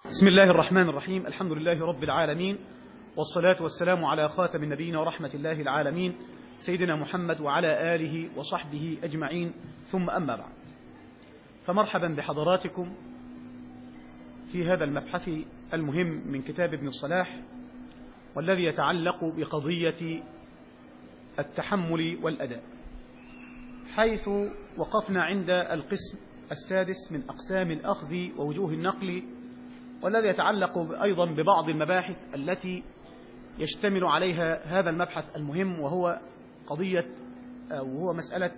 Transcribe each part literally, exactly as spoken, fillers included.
بسم الله الرحمن الرحيم. الحمد لله رب العالمين، والصلاة والسلام على خاتم النبيين ورحمة الله العالمين سيدنا محمد وعلى آله وصحبه أجمعين، ثم أما بعد، فمرحبا بحضراتكم في هذا المبحث المهم من كتاب ابن الصلاح، والذي يتعلق بقضية التحمل والأداء، حيث وقفنا عند القسم السادس من أقسام الأخذ ووجوه النقل، والذي يتعلق أيضا ببعض المباحث التي يشتمل عليها هذا المبحث المهم، وهو قضية أو هو مسألة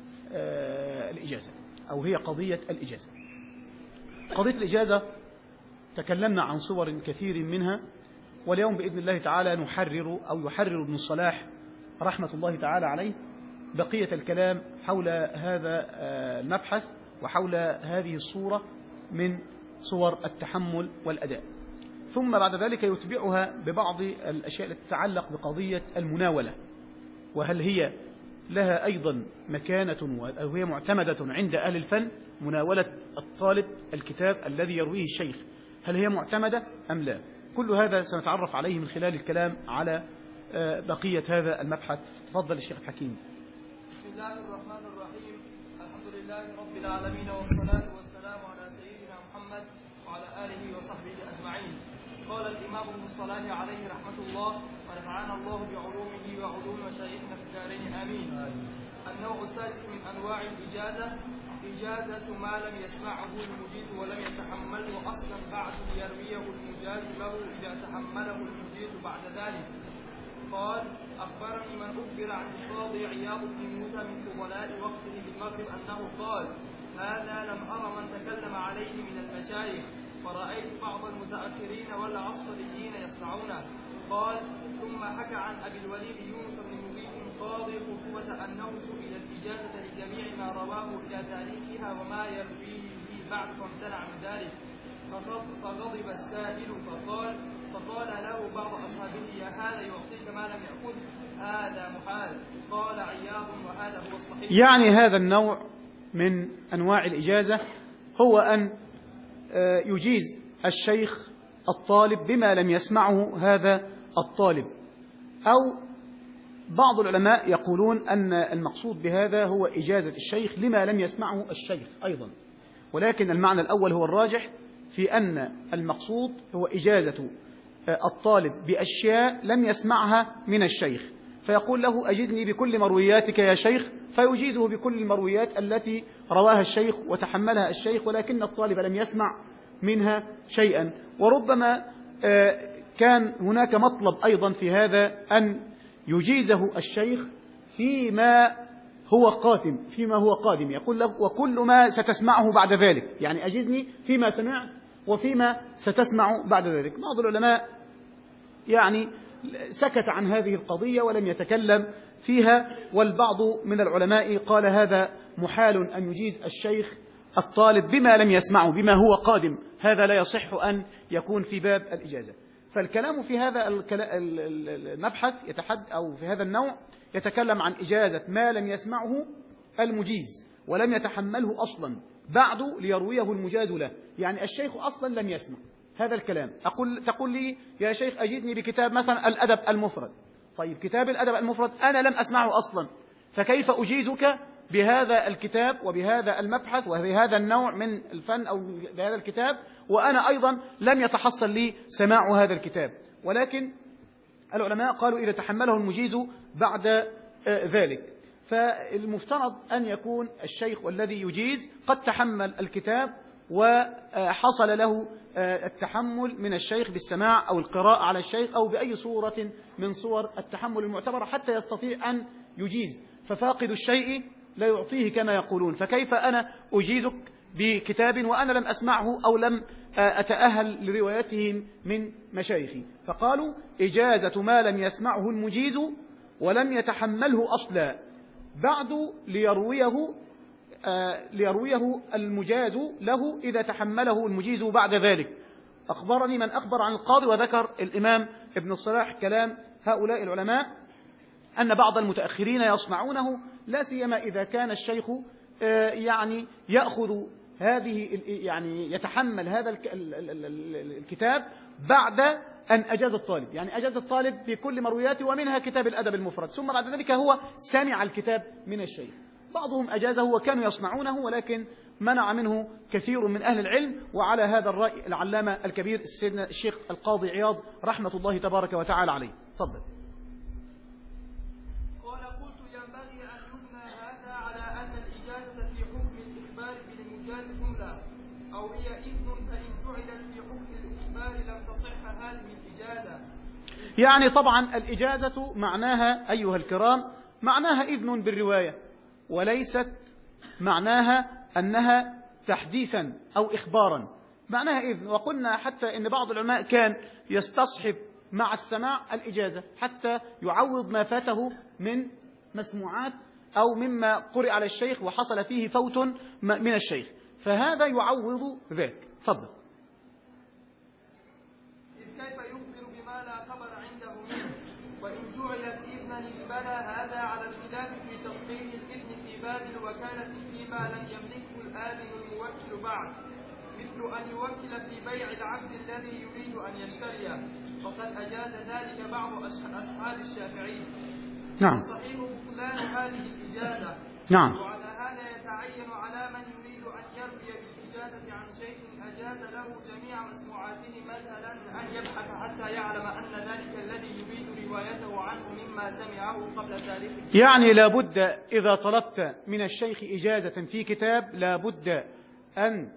الإجازة، أو هي قضية الإجازة. قضية الإجازة تكلمنا عن صور كثير منها، واليوم بإذن الله تعالى نحرر أو يحرر ابن الصلاح رحمة الله تعالى عليه بقية الكلام حول هذا المبحث وحول هذه الصورة من صور التحمل والأداء، ثم بعد ذلك يتبعها ببعض الأشياء التي تتعلق بقضية المناولة، وهل هي لها أيضا مكانة أو هي معتمدة عند أهل الفن. مناولة الطالب الكتاب الذي يرويه الشيخ، هل هي معتمدة أم لا؟ كل هذا سنتعرف عليه من خلال الكلام على بقية هذا المبحث. تفضل الشيخ الحكيم. بسم الله الرحمن الرحيم. الحمد لله رب العالمين، والصلاة والسلام على سيدنا محمد وعلى آله وصحبه أجمعين. قال الإمام ابن الصلاح عليه رحمة الله، ونفعنا الله بعلومه وعلوم مشايخنا في الدارين آمين. النوع السادس من أنواع الإجازة، إجازة ما لم يسمعه المجيز ولم يتحمله أصلا بعد ليرويه المجاز له إذا تحمله المجيز بعد ذلك. قال: أخبرني من أخبر عن القاضي عياض بن موسى من فضلاء وقته بالمغرب أنه قال: هذا لم أر من تكلم عليه من المشايخ، ورأيت بعض المتأخرين والعصريين يصنعونه. قال: ثم حكى عن أبي الوليد يونس بن مبيد قاضي قفوة أنه سئل الإجازة لجميع ما رواه إلى تاريخها وما يرويه به بعد فامتنع من ذلك، فغضب السائل فقال فقال له بعض أصحابه: يا هذا يعطيك ما لم يأكل، هذا محال. قال عياض: وهذا هو الصحيح. يعني هذا النوع من أنواع الإجازة هو أن يجيز الشيخ الطالب بما لم يسمعه هذا الطالب، أو بعض العلماء يقولون أن المقصود بهذا هو إجازة الشيخ لما لم يسمعه الشيخ أيضا، ولكن المعنى الأول هو الراجح في أن المقصود هو إجازة الطالب بأشياء لم يسمعها من الشيخ، فيقول له: أجزني بكل مروياتك يا شيخ، فيجيزه بكل المرويات التي رواها الشيخ وتحملها الشيخ، ولكن الطالب لم يسمع منها شيئا. وربما كان هناك مطلب أيضا في هذا أن يجيزه الشيخ فيما هو قادم فيما هو قادم يقول له: وكل ما ستسمعه بعد ذلك، يعني أجزني فيما سمعت وفيما ستسمع بعد ذلك. بعض العلماء يعني سكت عن هذه القضية ولم يتكلم فيها، والبعض من العلماء قال هذا محال أن يجيز الشيخ الطالب بما لم يسمعه بما هو قادم، هذا لا يصح أن يكون في باب الإجازة. فالكلام في هذا المبحث يتحد أو في هذا النوع يتكلم عن إجازة ما لم يسمعه المجيز ولم يتحمله أصلا بعد ليرويه المجاز له، يعني الشيخ أصلا لم يسمع هذا الكلام. أقول تقول لي: يا شيخ أجدني بكتاب مثلا الأدب المفرد. طيب، كتاب الأدب المفرد أنا لم أسمعه أصلا، فكيف أجيزك بهذا الكتاب وبهذا المبحث وبهذا النوع من الفن أو بهذا الكتاب وأنا أيضا لم يتحصل لي سماع هذا الكتاب؟ ولكن العلماء قالوا: إذا تحمله المجيز بعد ذلك، فالمفترض أن يكون الشيخ والذي يجيز قد تحمل الكتاب وحصل له التحمل من الشيخ بالسماع أو القراءة على الشيخ أو بأي صورة من صور التحمل المعتبرة حتى يستطيع أن يجيز. ففاقد الشيء لا يعطيه كما يقولون، فكيف أنا أجيزك بكتاب وأنا لم أسمعه أو لم أتأهل لروايته من مشايخي؟ فقالوا: إجازة ما لم يسمعه المجيز ولم يتحمله أصلا بعد ليرويه آه ليرويه المجاز له إذا تحمله المجيز بعد ذلك. أخبرني من أخبر عن القاضي، وذكر الإمام ابن الصلاح كلام هؤلاء العلماء أن بعض المتأخرين يصنعونه، لا سيما إذا كان الشيخ آه يعني يأخذ هذه يعني يتحمل هذا الكتاب بعد أن أجاز الطالب، يعني أجاز الطالب بكل مروياته ومنها كتاب الأدب المفرد، ثم بعد ذلك هو سمع الكتاب من الشيخ. بعضهم أجازه وكانوا يصنعونه، ولكن منع منه كثير من أهل العلم. وعلى هذا الرأي العلامة الكبير سيدنا الشيخ القاضي عياض رحمة الله تبارك وتعالى عليه. تفضل. قال: قلت ينبغي أن يبنى هذا على أن الإجازة في حكم الإخبار بالمجاز جملة، أو هي إذن، فإن جعلت في حكم الإخبار لم تصح هذه الإجازة. يعني طبعا الإجازة معناها أيها الكرام معناها إذن بالرواية، وليست معناها أنها تحديثا أو إخبارا، معناها إذن. وقلنا حتى إن بعض العلماء كان يستصحب مع السماع الإجازة حتى يعوض ما فاته من مسموعات أو مما قرئ على الشيخ وحصل فيه فوت من الشيخ، فهذا يعوض ذاك. تفضل. إذ كيف يخبر بما لا خبر عنده منه؟ وإن جعلت إذنا انبنى هذا على الخلاف في تصحيح الإذن في باب الوكالة فيما لم يملكه الآذن الموكل بعد، مثل أن يوكل في بيع العبد الذي يريد أن يشتريه، فقد أجاز ذلك بعض أصحاب الشافعي. نعم. صحيح بطلان هذه الإجازة. نعم. وعلى هذا يتعين على من يريد أن يروي بالإجازة عن شيخ أجاز له جميع مسموعاته مثلا أن يبحث حتى يعلم أن ذلك الذي يريد روايته عنه مما سمعه قبل تاريخه. يعني لابد إذا طلبت من الشيخ إجازة في كتاب لابد أن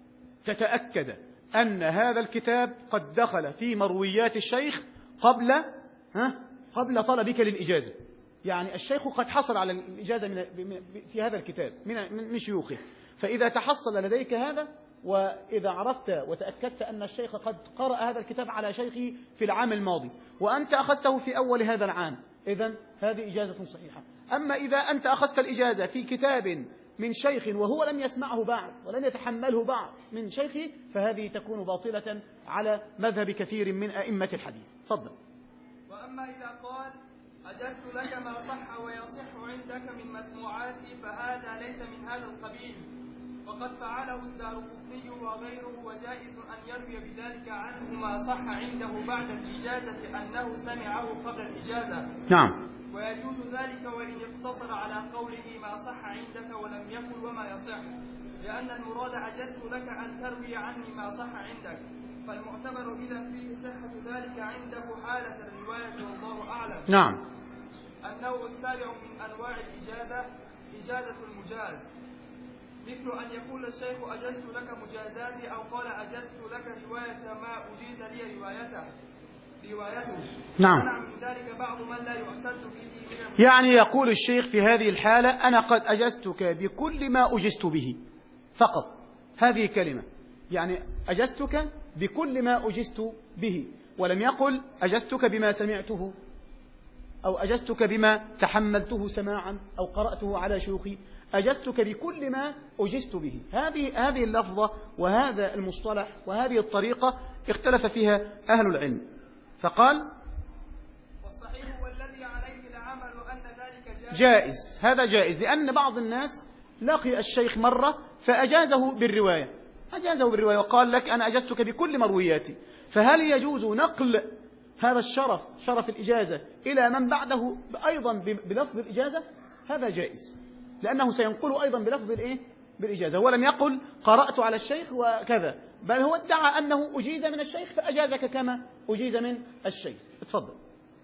تتأكد أن هذا الكتاب قد دخل في مرويات الشيخ قبل ها قبل طلبك للإجازة. يعني الشيخ قد حصل على الإجازة من في هذا الكتاب من شيوخه، فإذا تحصل لديك هذا وإذا عرفت وتأكدت أن الشيخ قد قرأ هذا الكتاب على شيخه في العام الماضي وأنت أخذته في أول هذا العام، إذن هذه إجازة صحيحة. أما إذا أنت أخذت الإجازة في كتاب من شيخ وهو لم يسمعه بعد ولم يتحمله بعد من شيخه، فهذه تكون باطلة على مذهب كثير من أئمة الحديث. تفضل. وأما إذا قال: أجزت لك ما صح ويصح عندك من مسموعاتي، فهذا ليس من هذا القبيل، وقد فعله الدارقطني وغيره، وجائز أن يروي بذلك عنه ما صح عنده بعد الإجازة أنه سمعه قبل الإجازة. نعم. ويجوز ذلك وإن اقتصر على قوله ما صح عندك ولم يقل وما يصح، لأن المراد أجزت لك أن تروي عني ما صح عندك، فالمعتبر إذا فيه صحة ذلك عنده حالة الرواية والله أعلم. نعم. النوع السابع من أنواع الإجازة إجازة المجاز، مثل أن يقول الشيخ أجزت لك مجازاتي، أو قال أجزت لك رواية ما أجيز لي روايته روايته نعم. منع من ذلك بعض من لا يعتد به. يعني يقول الشيخ في هذه الحالة أنا قد أجزتك بكل ما أجزت به فقط، هذه كلمة، يعني أجزتك بكل ما أجزت به، ولم يقل أجزتك بما سمعته أو أجزتك بما تحملته سماعا أو قرأته على شيوخي، أجزتك بكل ما أجزت به. هذه هذه اللفظة وهذا المصطلح وهذه الطريقة اختلف فيها أهل العلم، فقال والصحيح والذي عليه العمل أن ذلك جائز. جائز، هذا جائز، لأن بعض الناس لقي الشيخ مرة فأجازه بالرواية أجازه بالرواية وقال لك أنا أجزتك بكل مروياتي، فهل يجوز نقل هذا الشرف شرف الإجازة إلى من بعده أيضا بلفظ الإجازة؟ هذا جائز، لأنه سينقل أيضا بلفظ الإيه؟ بالإجازة، ولم يقل قرأت على الشيخ وكذا، بل هو ادعى أنه أجيز من الشيخ فأجازك كما أجيز من الشيخ. اتفضل.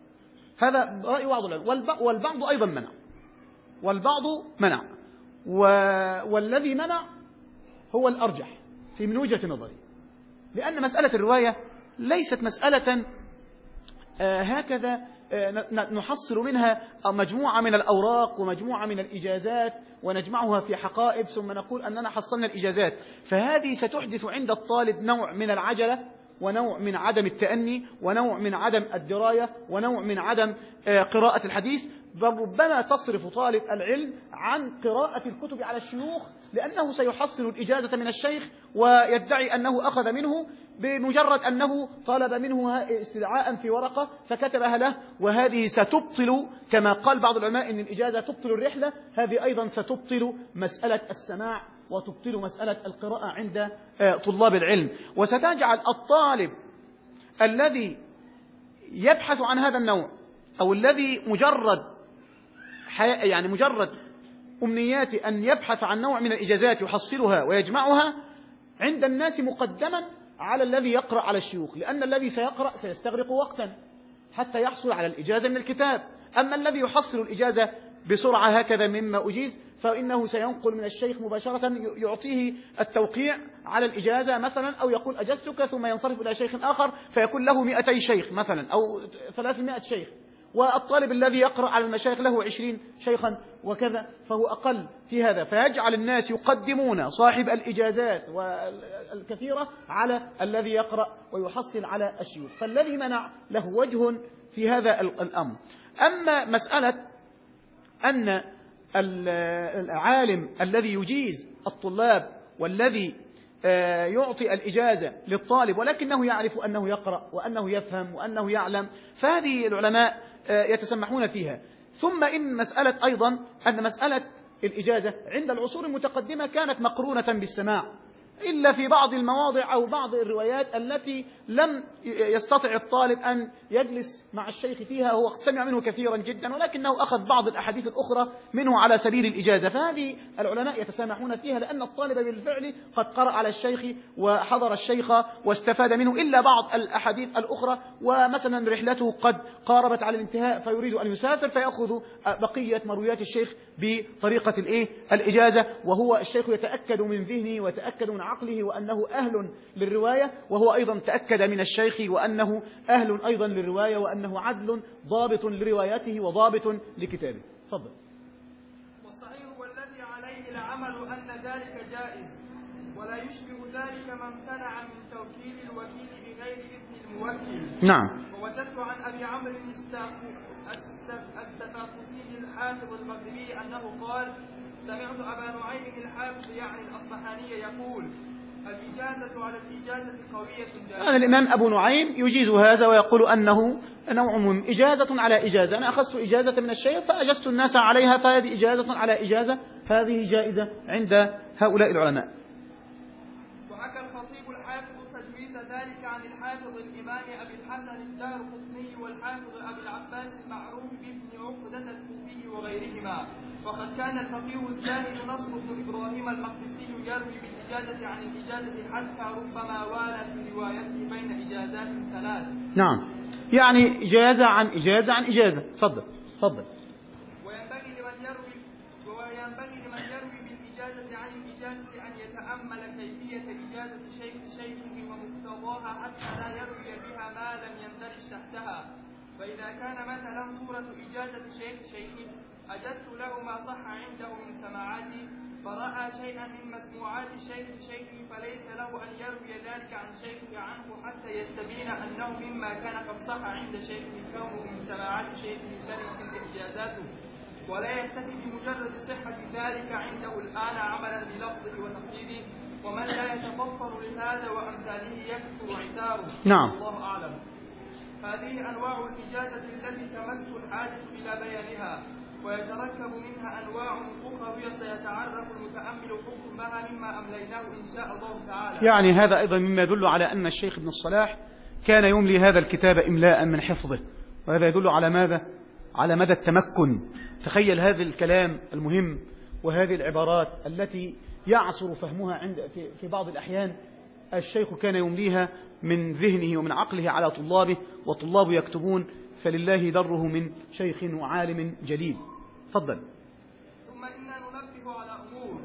هذا رأي بعض العلماء، والبعض أيضا منع والبعض منع و... والذي منع هو الأرجح في من وجهة نظري، لأن مسألة الرواية ليست مسألة آه هكذا آه نحصل منها مجموعة من الأوراق ومجموعة من الإجازات ونجمعها في حقائب ثم نقول أننا حصلنا الإجازات، فهذه ستحدث عند الطالب نوع من العجلة ونوع من عدم التأني ونوع من عدم الدراية ونوع من عدم آه قراءة الحديث، ربما تصرف طالب العلم عن قراءة الكتب على الشيوخ، لأنه سيحصل الإجازة من الشيخ ويدعي أنه أخذ منه بمجرد أنه طلب منه استدعاء في ورقة فكتبها له، وهذه ستبطل كما قال بعض العلماء إن الإجازة تبطل الرحلة، هذه أيضا ستبطل مسألة السماع وتبطل مسألة القراءة عند طلاب العلم. وستجعل الطالب الذي يبحث عن هذا النوع أو الذي مجرد يعني مجرد أمنياته أن يبحث عن نوع من الإجازات يحصلها ويجمعها عند الناس مقدما على الذي يقرأ على الشيوخ، لأن الذي سيقرأ سيستغرق وقتا حتى يحصل على الإجازة من الكتاب. أما الذي يحصل الإجازة بسرعة هكذا مما أجيز فإنه سينقل من الشيخ مباشرة يعطيه التوقيع على الإجازة مثلا، أو يقول أجزتك ثم ينصرف إلى شيخ آخر فيكون له مئتي شيخ مثلا أو ثلاثمائة شيخ، والطالب الذي يقرأ على المشايخ له عشرين شيخا وكذا، فهو أقل في هذا. فيجعل الناس يقدمون صاحب الإجازات والكثيرة على الذي يقرأ ويحصل على الشيوخ، فالذي منع له وجه في هذا الأمر. أما مسألة أن العالم الذي يجيز الطلاب والذي يعطي الإجازة للطالب ولكنه يعرف أنه يقرأ وأنه يفهم وأنه يعلم، فهذه العلماء يتسمحون فيها. ثم إن مسألة أيضا أن مسألة الإجازة عند العصور المتقدمة كانت مقرونة بالسماع، إلا في بعض المواضع أو بعض الروايات التي لم يستطع الطالب أن يجلس مع الشيخ فيها، هو سمع منه كثيرا جدا ولكنه أخذ بعض الأحاديث الأخرى منه على سبيل الإجازة، فهذه العلماء يتسامحون فيها لأن الطالب بالفعل قد قرأ على الشيخ وحضر الشيخ واستفاد منه، إلا بعض الأحاديث الأخرى ومثلا رحلته قد قاربت على الانتهاء فيريد أن يسافر فيأخذ بقية مرويات الشيخ بطريقة الإيه؟ الإجازة، وهو الشيخ يتأكد من ذهنه ويتأكد من عقله وأنه أهل للرواية، وهو أيضا تأكد من الشيخ وأنه أهل أيضا للرواية وأنه عدل ضابط لروايته وضابط لكتابه. تفضل. والصحيح والذي عليه العمل أن ذلك جائز، ولا يشبه ذلك ما امتنع من توكيل الوكيل بغير إذن الموكل. نعم. ووجدت عن أبي عمرو السفاقسي الحافظ المغربي أنه قال: سمعت أبا نعيم الحافظ يعني الأصبحاني يقول: الإجازة على الإجازة قوية جائزة. هذا الإمام أبو نعيم يجيز هذا ويقول أنه نوع من إجازة على إجازة، أنا أخذت إجازة من الشيخ فأجزت الناس عليها فهذه إجازة على إجازة، هذه جائزة عند هؤلاء العلماء. وحكى الخطيب الحافظ تجويز ذلك عن الحافظ الإمام أبي الحسن الدارقطني والحافظ أبي العباس المعروف بابن عقدة الكوفي وغيرهما. وقد كان الفقيه الزاهد نصر بن إبراهيم المقدسي يروي بالإجازة عن الإجازة حتى ربما والى في روايته بين إجازات ثلاث. نعم، يعني إجازة عن إجازة عن إجازة. تفضل تفضل. وينبغي لمن يروي وينبغي لمن يروي بالإجازة عن الإجازة أن يتأمل كيفية إجازة شيخ شيخه ومقتضاها حتى لا يروي بها ما لم يندرج تحتها. فإذا كان مثلا صورة إجازة شيخ شيخه أجزت له ما صح عنده من سماعاتي، فرأى شيئا من مسموعات شيخ شيخه فليس له أن يروي ذلك عن شيخه عنه حتى يستبين أنه مما كان قد صح عند شيخه كونه من سماعات شيخه الذي تلك إجازاته، ولا يكتفي بمجرد صحة ذلك عنده الآن عملا بلفظه وتقييده، ومن لا يتفطر لهذا وأمثاله يكثر عتاره. نعم. الله أعلم. هذه أنواع الإجازة التي تمس الحاجة إلى بيانها، ويتركب منها أنواع أخرى سيتعرف المتأمل حكمها مما أمليناه إن شاء الله تعالى. يعني هذا أيضا مما يدل على أن الشيخ ابن الصلاح كان يملي هذا الكتاب إملاء من حفظه، وهذا يدل على ماذا؟ على مدى التمكن. تخيل هذا الكلام المهم وهذه العبارات التي يعصر فهمها عند في بعض الأحيان، الشيخ كان يمليها من ذهنه ومن عقله على طلابه، وطلاب يكتبون، فلله دره من شيخ وعالم جليل. تفضل. ثم إنا ننبه على أمور،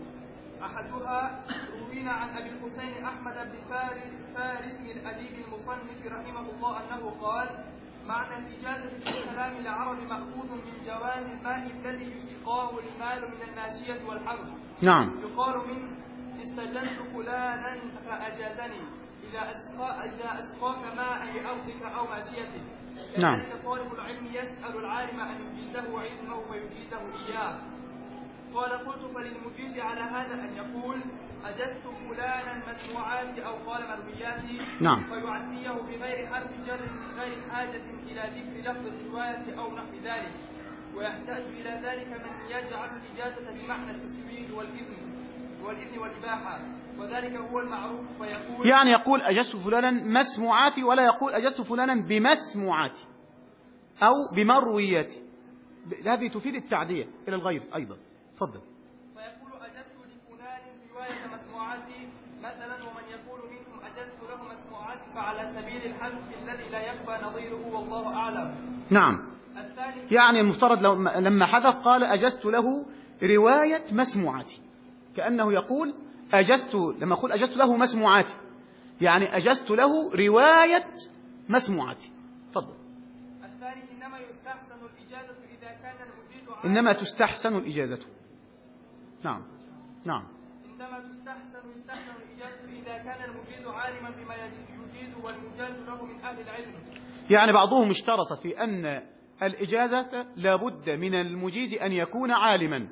أحدها روينا عن أبي الحسين أحمد بن فارس الأديب المصنف رحمه الله أنه قال: معنى الإجازة في كلام العرب مأخوذ من جواز الماء الذي يسقاه المال من الماشية والحرث. نعم. يقال من استجلت فلانا فأجازني إذا أسقى إذا أسقاك ماء لأرضك أو ماشيتك. نعم. كذلك طالب العلم يسأل العالم أن يجيزه علمه فيجيزه إياه. قال: قلت: فللمجيز على هذا أن يقول: أجزت فلانا مسموعاتي أو قال مروياتي. نعم. فيعديه بغير حرف جر من غير حاجة إلى ذكر لفظ الرواية أو نحو ذلك. ويحتاج إلى ذلك من يجعل الإجازة بمعنى التسوير والإذن، والإذن والإباحة، وذلك هو المعروف. فيقول يعني يقول أجزت فلانا مسموعاتي، ولا يقول أجزت فلانا بمسموعاتي أو بمروياتي. هذه تفيد التعدية إلى الغير أيضا. تفضل. فيقول أجزت لفلان رواية مسموعاتي مثلا، ومن يقول منهم أجزت له مسموعاتي فعلى سبيل الحذف الذي لا يخفى نظيره والله أعلم. نعم. يعني المفترض لما حذف قال أجزت له رواية مسموعاتي، كأنه يقول أجزت، لما أقول أجزت له مسموعاتي يعني أجزت له رواية مسموعاتي. تفضل. الثاني إنما يستحسن الإجازة إذا كان المجيز عالما. إنما تستحسن الإجازة. نعم نعم. إنما تستحسن يستحسن الإجازة إذا كان المجيز عالما بما يجيز والمجاز له من أهل العلم. يعني بعضهم اشترط في أن الإجازة لابد من المجيز أن يكون عالما.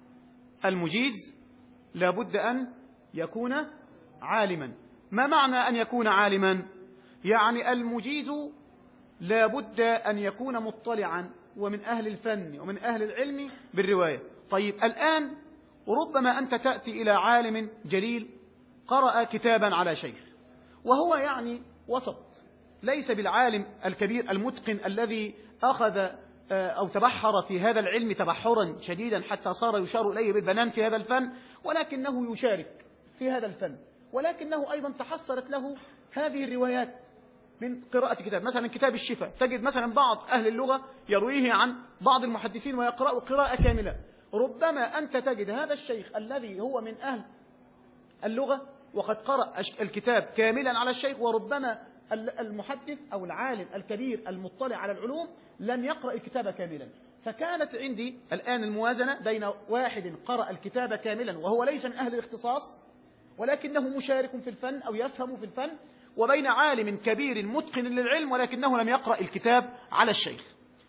المجيز لابد أن يكون عالما. ما معنى أن يكون عالما؟ يعني المجيز لابد أن يكون مطلعا ومن أهل الفن ومن أهل العلم بالرواية. طيب الآن ربما أنت تأتي إلى عالم جليل قرأ كتابا على شيخ، وهو يعني وسط، ليس بالعالم الكبير المتقن الذي أخذ أو تبحر في هذا العلم تبحرا شديدا حتى صار يشار إليه بالبنان في هذا الفن، ولكنه يشارك في هذا الفن، ولكنه أيضا تحصلت له هذه الروايات من قراءة كتاب، مثلا كتاب الشفاء، تجد مثلا بعض أهل اللغة يرويه عن بعض المحدثين ويقرأ قراءة كاملة. ربما أنت تجد هذا الشيخ الذي هو من أهل اللغة وقد قرأ الكتاب كاملا على الشيخ، وربما المحدث أو العالم الكبير المطلع على العلوم لم يقرأ الكتاب كاملا. فكانت عندي الآن الموازنة بين واحد قرأ الكتاب كاملا وهو ليس من أهل الاختصاص ولكنه مشارك في الفن أو يفهم في الفن، وبين عالم كبير متقن للعلم ولكنه لم يقرأ الكتاب على الشيخ.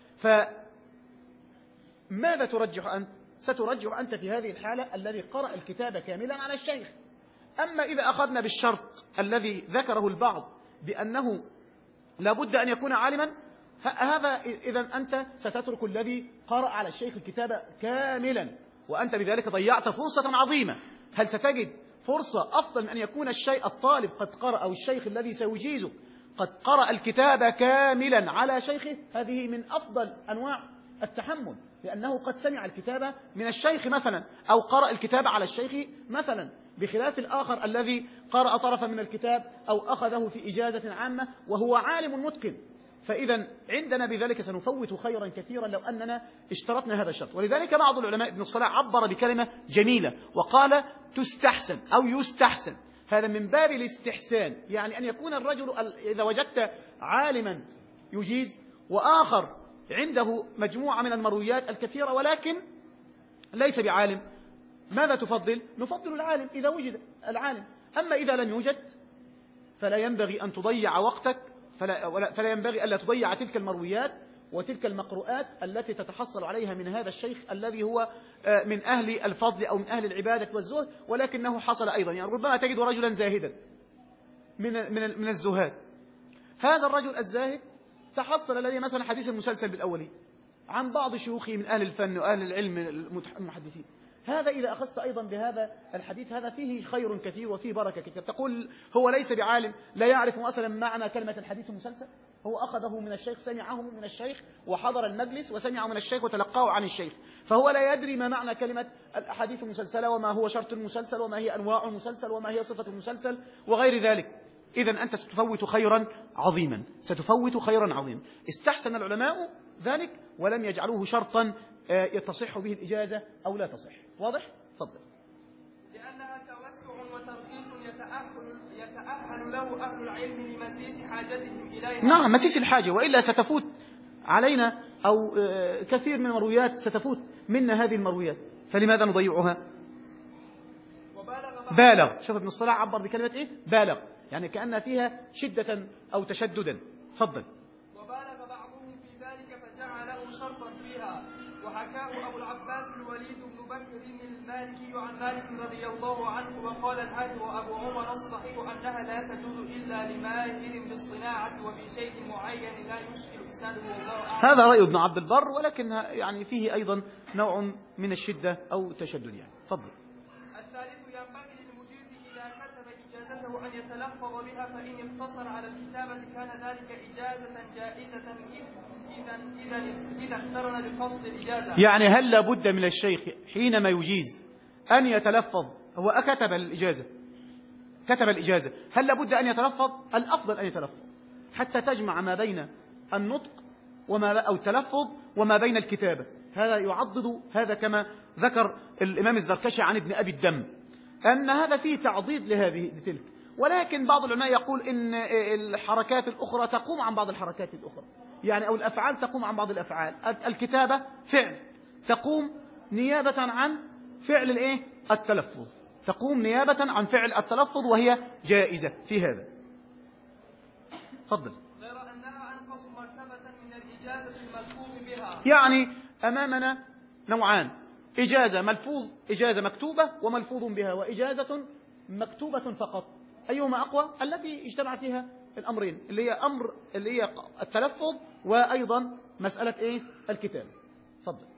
فماذا ترجح أنت؟ سترجح أنت في هذه الحالة الذي قرأ الكتاب كاملا على الشيخ. أما إذا أخذنا بالشرط الذي ذكره البعض بأنه لابد أن يكون عالما، هذا إذا أنت ستترك الذي قرأ على الشيخ الكتاب كاملا، وأنت بذلك ضيعت فرصة عظيمة. هل ستجد فرصة أفضل من أن يكون الشيء الطالب قد قرأ أو الشيخ الذي سيجيزه قد قرأ الكتاب كاملا على شيخه؟ هذه من أفضل أنواع التحمل، لأنه قد سمع الكتاب من الشيخ مثلا أو قرأ الكتاب على الشيخ مثلا، بخلاف الآخر الذي قرأ طرفا من الكتاب أو أخذه في إجازة عامة وهو عالم متقن. فإذا عندنا بذلك سنفوت خيرا كثيرا لو أننا اشترطنا هذا الشرط. ولذلك بعض العلماء ابن الصلاح عبر بكلمة جميلة وقال تستحسن أو يستحسن، هذا من باب الاستحسان، يعني أن يكون الرجل إذا وجدت عالما يجيز وآخر عنده مجموعة من المرويات الكثيرة ولكن ليس بعالم، ماذا تفضل؟ نفضل العالم إذا وجد العالم. أما إذا لم يوجد فلا ينبغي أن تضيع وقتك، فلا, فلا ينبغي ألا تضيع تلك المرويات وتلك المقروءات التي تتحصل عليها من هذا الشيخ الذي هو من أهل الفضل أو من أهل العبادة والزهد، ولكنه حصل أيضا، يعني ربما تجد رجلا زاهدا من من من الزهاد، هذا الرجل الزاهد تحصل لديه مثلا حديث المسلسل بالأولي عن بعض شيوخه من أهل الفن وأهل العلم المحدثين. هذا إذا أخذت أيضا بهذا الحديث هذا فيه خير كثير وفيه بركة كثير. تقول هو ليس بعالم، لا يعرف مثلا معنى كلمة الحديث المسلسل، هو أخذه من الشيخ، سمعه من الشيخ وحضر المجلس وسمعه من الشيخ وتلقاه عن الشيخ، فهو لا يدري ما معنى كلمة الأحاديث المسلسلة وما هو شرط المسلسل وما هي أنواع المسلسل وما هي صفة المسلسل وغير ذلك. إذن أنت ستفوت خيرا عظيما، ستفوت خيرا عظيما. استحسن العلماء ذلك ولم يجعلوه شرطا يتصح به الإجازة أو لا تصح. واضح؟ تفضل. لأنها توسع وترخيص يتأهل, يتأهل له أهل العلم لمسيس حاجتهم إليها. نعم، مسيس الحاجة، وإلا ستفوت علينا أو كثير من المرويات ستفوت منا هذه المرويات، فلماذا نضيعها؟ بالغ. شوف ابن الصلاح عبر بكلمة إيه؟ بالغ، يعني كأن فيها شدة أو تشددا. تفضل. وبالغ بعضهم في ذلك فجعله شرطا فيها، وحكاه أبو العباس الوليد بن بكر المالكي عن مالك رضي الله عنه، وقال الحاكم وأبو عمر الصحيح أنها لا تجوز إلا لماهر بالصناعة وفي شيء معين لا يشكل إسناده والله أعلم. هذا رأي ابن عبد البر، ولكن يعني فيه أيضا نوع من الشدة أو تشدد يعني. تفضل. والثالث ينبغي للمجيز إذا كتب إجازته أن يتلفظ بها، فإن اقتصر على الكتابة كان ذلك إجازة جائزة إذا إذا إذا اقترن بقصد الإجازة. يعني هل لابد من الشيخ حينما يجيز أن يتلفظ؟ هو كتب الإجازة كتب الإجازة هل لابد أن يتلفظ؟ الأفضل أن يتلفظ حتى تجمع ما بين النطق وما أو التلفظ وما بين الكتابة. هذا يعضد هذا كما ذكر الإمام الزركشي عن ابن أبي الدم أن هذا فيه تعضيد لهذه لتلك. ولكن بعض العلماء يقول إن الحركات الأخرى تقوم عن بعض الحركات الأخرى، يعني أو الأفعال تقوم عن بعض الأفعال. الكتابة فعل تقوم نيابة عن فعل الإيه؟ التلفظ، تقوم نيابة عن فعل التلفظ وهي جائزة في هذا. تفضل. غير أنها أنقص مرتبة من الإجازة الملفوظ بها. يعني أمامنا نوعان: إجازة ملفوظ، إجازة مكتوبة وملفوظ بها، وإجازة مكتوبة فقط. أيهما أقوى؟ التي اجتمع فيها الأمرين، اللي هي أمر اللي هي التلفظ وأيضا مسألة إيه؟ الكتاب. تفضل.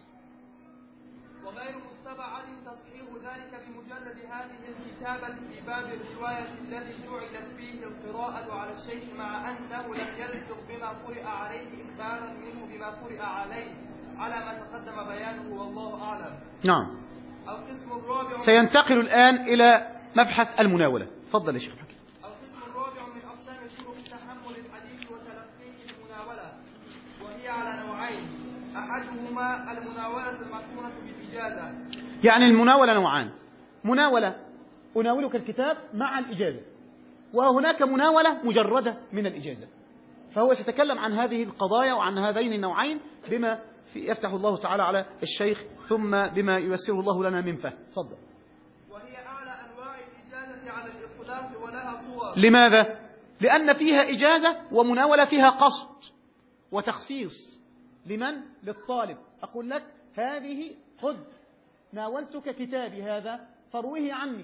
وغير مستبعد تصحيح ذلك بمجرد هذه الكتابة في باب الرواية الذي جعلت فيه القراءة على الشيخ مع أنه لم يلفظ بما قرئ عليه إخبارا منه بما قرئ عليه على ما تقدم بيانه والله أعلم. نعم. القسم الرابع سينتقل الآن إلى مبحث المناولة. تفضل يا شيخ حكيم. القسم الرابع من أقسام طرق تحمل الحديث وتلقيه المناولة، وهي على نوعين: أحدهما المناولة المقرونة بالإجازة. يعني المناولة نوعان: مناولة أناولك الكتاب مع الإجازة، وهناك مناولة مجردة من الإجازة. فهو سيتكلم عن هذه القضايا وعن هذين النوعين بما يفتح الله تعالى على الشيخ ثم بما ييسره الله لنا من فهم. تفضل. وهي أعلى أنواع الإجازة على الإطلاق ولها صور. لماذا؟ لأن فيها إجازة ومناولة فيها قصد وتخصيص. لمن؟ للطالب. أقول لك هذه خذ ناولتك كتابي هذا فرويه عني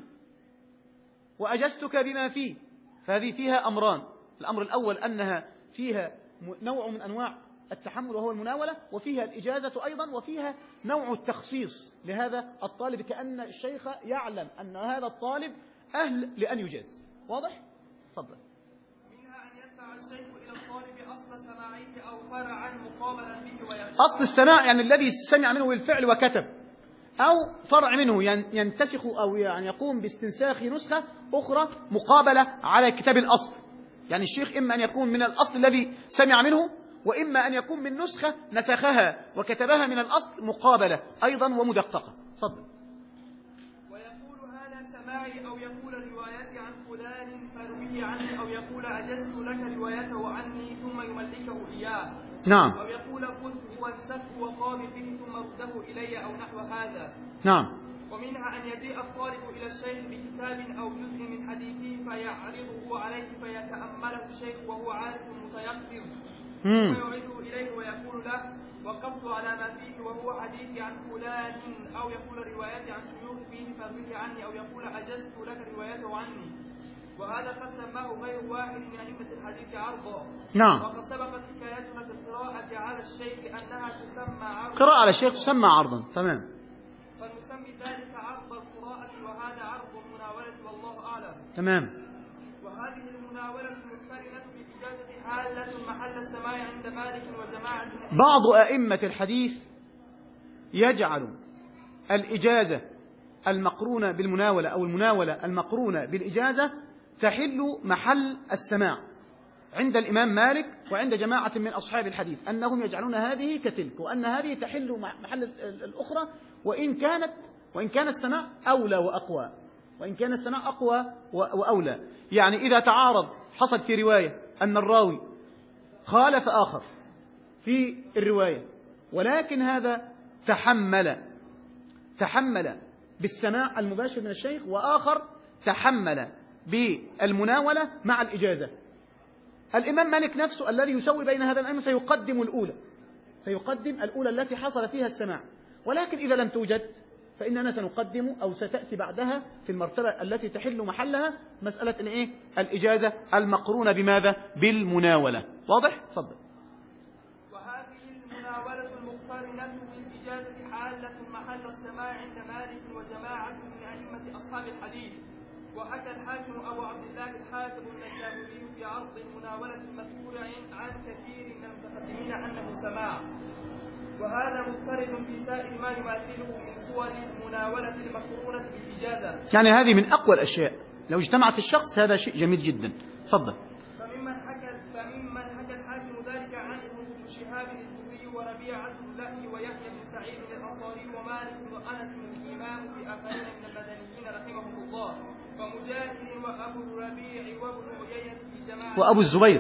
وأجزتك بما فيه. فهذه فيها أمران: الأمر الأول أنها فيها نوع من أنواع التحمل وهو المناولة، وفيها الإجازة أيضا، وفيها نوع التخصيص لهذا الطالب، كأن الشيخ يعلم أن هذا الطالب أهل لأن يجاز. واضح؟ تفضل. منها أن يدفع الشيخ إلى الطالب أصل سماعه أو فرعا مقابلا به ويقول. أصل السماع يعني الذي سمع منه بالفعل وكتب، أو فرع منه ينتسخ أو يعني يقوم باستنساخ نسخة أخرى مقابلة على كتاب الأصل. يعني الشيخ إما أن يكون من الأصل الذي سمع منه، وإما أن يكون من نسخة نسخها وكتبها من الأصل مقابلة أيضا ومدققة. تفضل. ويقول هذا سماعي، أو يقول روايتي عن فلان فرويه عني، أو يقول أجزت لك روايته عني ثم يملكه إياه. نعم. أو يقول قلت هو انسفه وقام به ثم رده إلي أو نحو هذا. نعم. ومنها أن يجيء الطالب إلى الشيخ بكتاب أو جزء من حديثه فيعرضه عليه فيتأمله الشيخ وهو عارف متيقظ، ثم يعيده إليه ويقول له وقفت على ما فيه وهو حديثي عن فلان، أو يقول روايتي عن شيوخ فيه فرويه عني، أو يقول أجزت لك روايته عني. وهذا قد سماه غير واحد من أئمة الحديث عرضا. نعم. وقد سبقت حكايتنا في القراءة على الشيخ أنها تسمى عرضا. قراءة على الشيخ تسمى عرضا. تمام. فنسمي ذلك عرض القراءة وهذا عرض المناولة والله أعلم. تمام. وهذه المناولة المقترنة بالإجازة حالة محل السماع عند مالك وجماعة. بعض أئمة الحديث يجعل الإجازة المقرونة بالمناولة أو المناولة المقرونة بالإجازة تحل محل السماع عند الإمام مالك وعند جماعة من أصحاب الحديث، أنهم يجعلون هذه كتلك، وأن هذه تحل محل الأخرى، وإن كانت وإن كان السماع أولى وأقوى وإن كان السماع أقوى وأولى. يعني إذا تعارض، حصل في رواية أن الراوي خالف آخر في الرواية، ولكن هذا تحمل تحمل بالسماع المباشر من الشيخ، وآخر تحمل بالمناولة مع الإجازة، الإمام مالك نفسه الذي يسوي بين هذا الأمر سيقدم الأولى سيقدم الأولى التي حصل فيها السماع. ولكن إذا لم توجد فإننا سنقدم أو ستأتي بعدها في المرتبة التي تحل محلها مسألة الإيه؟ الإجازة المقرونة بماذا؟ بالمناولة. واضح؟ تفضل. وهذه المناولة المقترنة بالإجازة حالة محل السماع عند مالك وجماعة من أئمة أئمة أصحاب الحديث. وحكى الحاكم أبو عبد الله الحافظ النسابوري في عرض المناولة المذكور عن كثير من المتقدمين أنه سماع، وهذا مضطرد في سائر ما يماثله من صور المناولة المقرونة بالإجازة. يعني هذه من أقوى الأشياء لو اجتمع في الشخص، هذا شيء جميل جدا. تفضل. فممن حكى فممن حكى الحاكم ذلك عن ابن شهاب الزهري وربيعة اللأي ويحيى بن سعيد الأنصاري ومالك بن أنس الإمام في آخرين من المدنيين رحمهم الله، ومجاهد وأبو الربيع وابن عيينة في جماعة وأبو الزبير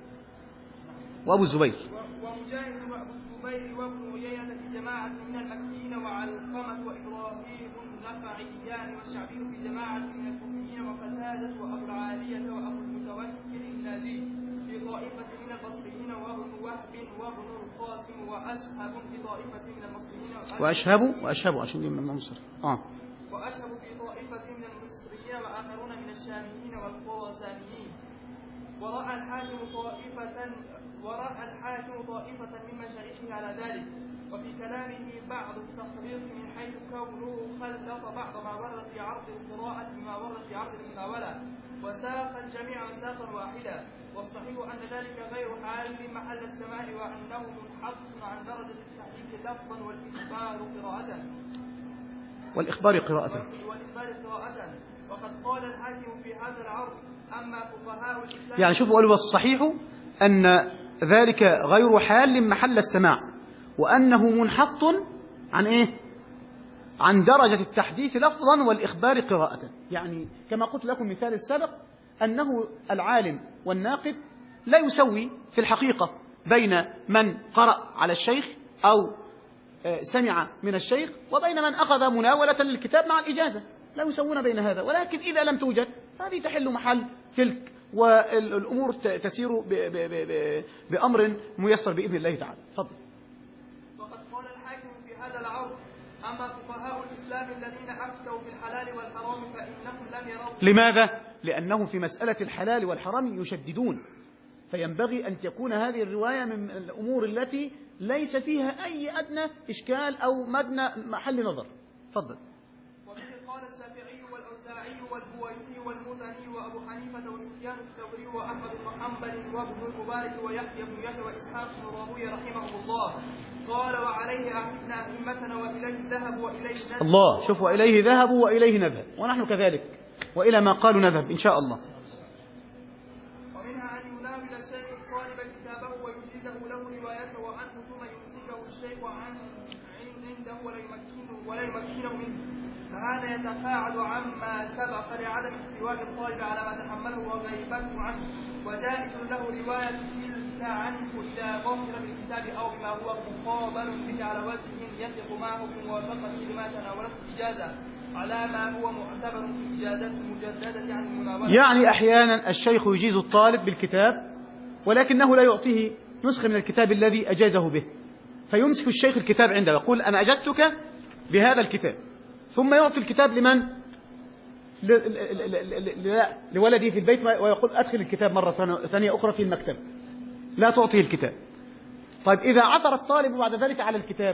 وأبو الزبير ومجاهد وأبو الزبير وابن عيينة في جماعة من المكيين، وعلقمة وإبراهيم النخعيان والشعبي في جماعة من الكوفيين، وقتادة وأبو العالية وأبو المتوكل الناجي في طائفة من البصريين، وابن وهب وابن القاسم وأشهب في طائفة من المصريين وأشهب وأشهب عشان من مصر آه وأشهب في طائفة من المصريين وآخرون من الشاميين والخراسانيين. ورأى الحاكم طائفة ورأى الحاكم طائفة من مشايخه على ذلك، وفي كلامه بعض التفريق من حيث كونه خلط بعض ما ورد في عرض القراءة بما ورد في عرض المناولة، وساق الجميع مساقا واحدا. والصحيح أن ذلك غير حال محل السماع، وأنه منحط عن درجة التحديث لفظا والإخبار قراءة والإخبار قراءة والإخبار قراءة. وقد قال الحاكم في هذا العرض: أما فقهاء الإسلام، يعني شوفوا قالوا والصحيح أن ذلك غير حال محل السماع، وأنه منحط عن إيه؟ عن درجة التحديث لفظا والإخبار قراءة. يعني كما قلت لكم مثال السابق أنه العالم والناقد لا يسوي في الحقيقة بين من قرأ على الشيخ أو سمع من الشيخ وبين من أخذ مناولة للكتاب مع الإجازة، لا يسوون بين هذا. ولكن إذا لم توجد فهذه تحل محل تلك، والأمور تسير بأمر ميسر بإذن الله تعالى. تفضل. وقد قال الحاكم في هذا العرض: أما فقهاء الإسلام الذين أفتوا في الحلال والحرام فإنهم لم يروا. لماذا؟ لأنهم في مسألة الحلال والحرام يشددون، فينبغي أن تكون هذه الرواية من الأمور التي ليس فيها أي أدنى إشكال أو مدنى محل نظر. تفضل. وبه قال الشافعي والأوزاعي والبويطي والمزني وأبو حنيفة وسفيان الثوري وأحمد بن حنبل وابن المبارك ويحيى بن يحيى وإسحاق بن راهويه رحمه الله. قال: وعليه عهدنا أئمتنا وإليه ذهب وإليه نذهب. الله، شوف، وإليه ذهب وإليه نذهب، ونحن كذلك وإلى ما قالوا نذهب إن شاء الله. ومنها أن يناول الشيخ الطالب كتابه ويجيزه له روايته وعنه ثم يمسكه الشيخ عن عنده ولا يمكنه ولا يمكنه منه، فهذا يتقاعد عما سبق لعدم احتواء الطالب على ما تحمله وغيبته عنه، وجائز له رواية تلك عنه إذا ظهر بالكتاب أو بما هو مقابل به على وجه يثق معه بموافقته لما تناولته إجازة على ما هو معتبر في إجازات المجددة عن المناولة. يعني أحيانا الشيخ يجيز الطالب بالكتاب ولكنه لا يعطيه نسخة من الكتاب الذي أجازه به، فيمسك الشيخ الكتاب عنده ويقول: أنا أجزتك بهذا الكتاب، ثم يعطي الكتاب لمن؟ لولدي في البيت، ويقول: أدخل الكتاب مرة ثانية أخرى في المكتب، لا تعطيه الكتاب. طيب إذا عثر الطالب بعد ذلك على الكتاب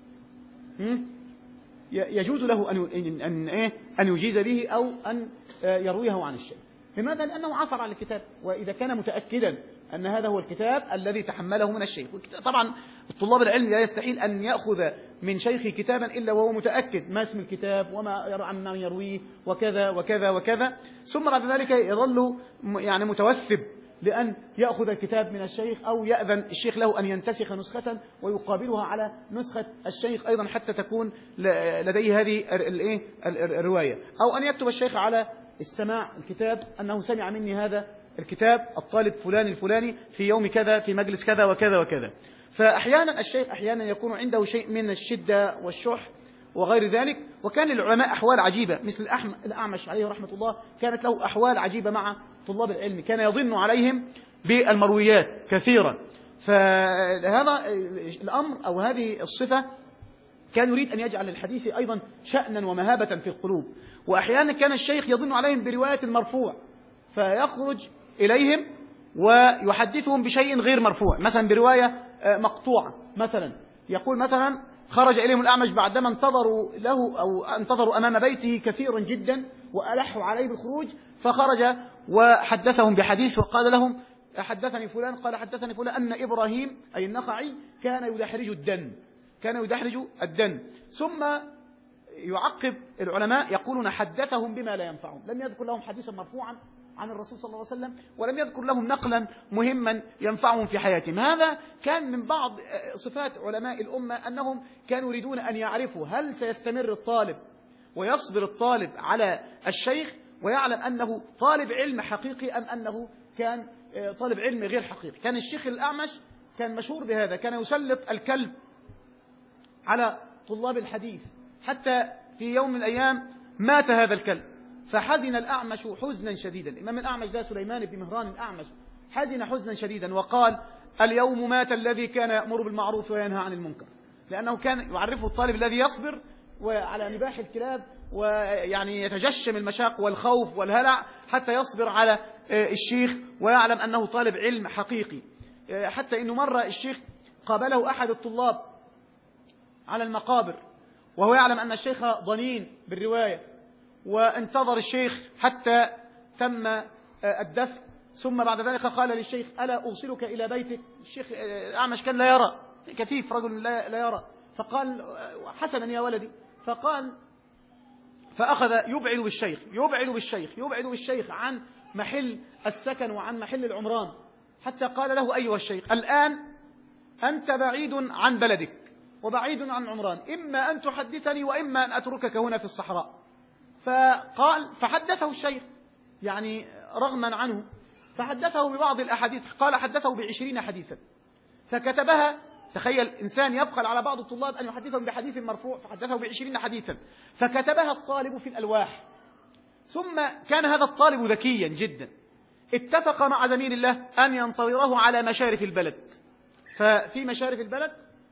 يجوز له أن أن إيه أن يجيز به أو أن يرويه عن الشيخ. لماذا؟ لأنه عثر على الكتاب، وإذا كان متأكدا أن هذا هو الكتاب الذي تحمله من الشيخ. طبعا الطلاب العلم لا يستحيل أن يأخذ من شيخه كتابا إلا وهو متأكد ما اسم الكتاب وما يرى عن من يرويه وكذا وكذا وكذا، ثم بعد ذلك يظل يعني متوثب لأن يأخذ الكتاب من الشيخ أو يأذن الشيخ له أن ينتسخ نسخة ويقابلها على نسخة الشيخ أيضا حتى تكون لديه هذه الرواية، أو أن يكتب الشيخ على السماع الكتاب أنه سمع مني هذا الكتاب الطالب فلان الفلاني في يوم كذا في مجلس كذا وكذا وكذا. فأحيانا الشيخ أحيانا يكون عنده شيء من الشدة والشح وغير ذلك. وكان للعلماء أحوال عجيبة، مثل الأعمش عليه رحمة الله كانت له أحوال عجيبة مع طلاب العلم، كان يظن عليهم بالمرويات كثيرا. فهذا الأمر أو هذه الصفة كان يريد أن يجعل الحديث أيضا شأنا ومهابة في القلوب. وأحيانا كان الشيخ يظن عليهم برواية المرفوع، فيخرج إليهم ويحدثهم بشيء غير مرفوع، مثلا برواية مقطوعة، مثلا يقول مثلا خرج إليهم الأعمش بعدما انتظروا له أو انتظروا أمام بيته كثيرا جدا وألحوا عليه بالخروج، فخرج وحدثهم بحديث وقال لهم حدثني فلان قال حدثني فلان أن إبراهيم أي النخعي كان يدحرج الدن كان يدحرج الدن ثم يعقب العلماء يقولون حدثهم بما لا ينفعهم، لم يذكر لهم حديثا مرفوعا عن الرسول صلى الله عليه وسلم ولم يذكر لهم نقلا مهما ينفعهم في حياتهم. هذا كان من بعض صفات علماء الأمة أنهم كانوا يريدون أن يعرفوا هل سيستمر الطالب ويصبر الطالب على الشيخ ويعلم أنه طالب علم حقيقي أم أنه كان طالب علم غير حقيقي. كان الشيخ الأعمش كان مشهور بهذا، كان يسلط الكلب على طلاب الحديث حتى في يوم من الأيام مات هذا الكلب، فحزن الأعمش حزنا شديدا. الإمام الأعمش ده سليمان بن مهران الأعمش حزن حزنا شديدا وقال اليوم مات الذي كان يأمر بالمعروف وينهى عن المنكر، لأنه كان يعرفه الطالب الذي يصبر وعلى نباح الكلاب ويعني يتجشم المشاق والخوف والهلع حتى يصبر على الشيخ ويعلم أنه طالب علم حقيقي. حتى إنه مرة الشيخ قابله أحد الطلاب على المقابر وهو يعلم أن الشيخ ضنين بالرواية، وانتظر الشيخ حتى تم الدفن، ثم بعد ذلك قال للشيخ ألا أوصلك إلى بيتك؟ الشيخ أعمش كان لا يرى، كثيف رجل لا يرى، فقال حسنا يا ولدي، فقال فأخذ يبعد بالشيخ يبعد بالشيخ يبعد بالشيخ عن محل السكن وعن محل العمران، حتى قال له أيها الشيخ الآن أنت بعيد عن بلدك وبعيد عن عمران، إما أن تحدثني وإما أن أتركك هنا في الصحراء. فقال فحدثه الشيخ يعني رغما عنه، فحدثه ببعض الأحاديث، قال حدثه بعشرين حديثا فكتبها. تخيل إنسان يبخل على بعض الطلاب أن يحدثهم بحديث مرفوع، فحدثه بعشرين حديثا فكتبها الطالب في الألواح. ثم كان هذا الطالب ذكيا جدا، اتفق مع زميل الله أن ينتظره على مشارف البلد، ففي مشارف البلد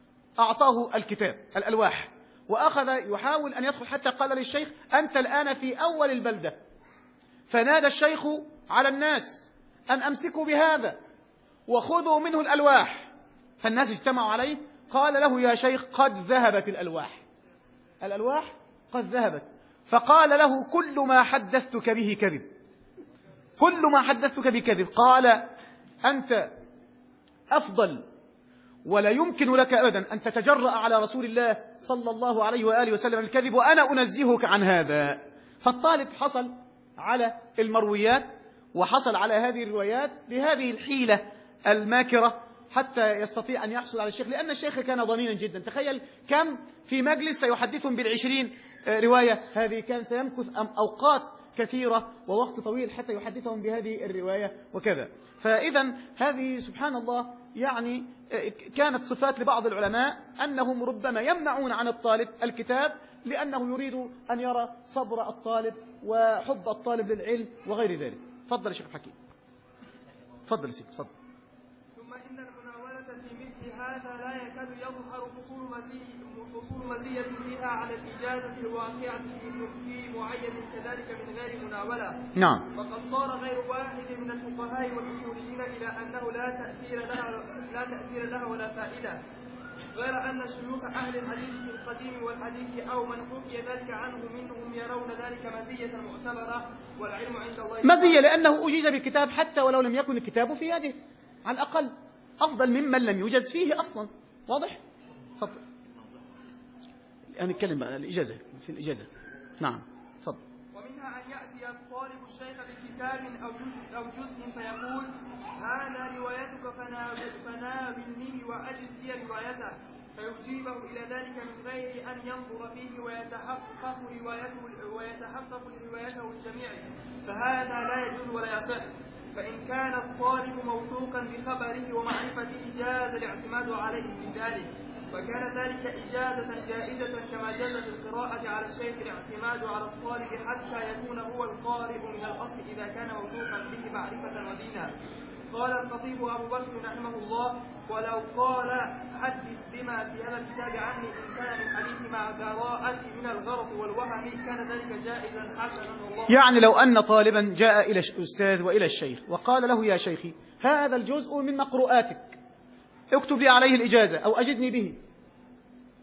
أعطاه الكتاب الألواح وأخذ يحاول أن يدخل، حتى قال للشيخ أنت الآن في أول البلدة. فنادى الشيخ على الناس أن أمسكوا بهذا وخذوا منه الألواح، فالناس اجتمعوا عليه. قال له يا شيخ قد ذهبت الألواح الألواح قد ذهبت. فقال له كل ما حدثتك به كذب كل ما حدثتك بكذب. قال أنت أفضل ولا يمكن لك أبدا أن تتجرأ على رسول الله صلى الله عليه وآله وسلم الكذب وأنا أنزهك عن هذا. فالطالب حصل على المرويات وحصل على هذه الروايات بهذه الحيلة الماكرة حتى يستطيع أن يحصل على الشيخ، لأن الشيخ كان ضنينا جدا. تخيل كم في مجلس سيحدثهم بالعشرين رواية، هذه كان سيمكث أوقات كثيرة ووقت طويل حتى يحدثهم بهذه الرواية وكذا. فإذا هذه سبحان الله يعني كانت صفات لبعض العلماء أنهم ربما يمنعون عن الطالب الكتاب لأنه يريد أن يرى صبر الطالب وحب الطالب للعلم وغير ذلك. تفضل يا شيخ حكيم. تفضل يا سيدي تفضل. ثم إن المناولة في مثل هذا لا يكاد يظهر حصول مزية حصول مزية فيها على الإجازة الواقعة في معين كذلك من غير مناولة. نعم. فقد صار غير واحد من الفقهاء والأصوليين إلى أنه لا تأثير لها لا تأثير لها ولا فائدة، غير أن شيوخ أهل الحديث في القديم والحديث أو من حكي ذلك عنه منهم يرون ذلك مزية معتبرة، والعلم عند الله مزية لأنه أجيز بالكتاب حتى ولو لم يكن الكتاب في يده، على الأقل أفضل ممن لم يجز فيه أصلا. واضح؟ تفضل. أنا أتكلم بقى الإجازة في الإجازة. نعم تفضل. ومنها أن يأتي الطالب الشيخ بكتاب أو جزء أو جزء فيقول هذا روايتك فناولني وأجز لي روايته، فيجيبه إلى ذلك من غير أن ينظر فيه ويتحقق روايته ويتحقق روايته الجميع، فهذا لا يجوز ولا يصح. فإن كان الطالب موثوقا بخبره ومعرفته جاز الاعتماد عليه في ذلك، وكان ذلك إجازة جائزة كما جاز في القراءة على الشيخ الاعتماد على الطالب حتى يكون هو القارئ من الأصل إذا كان موثوقا به معرفة ودينا. قال الخطيب أبو بكر رحمه الله ولو قال حدث بما في هذا الكتاب عني إن كان من حديث مع براءة من الغرض والوهم كان ذلك جائزا حسنا والله. يعني لو أن طالبا جاء إلى الأستاذ وإلى الشيخ وقال له يا شيخي هذا الجزء من مقروءاتك اكتب لي عليه الإجازة أو أجدني به،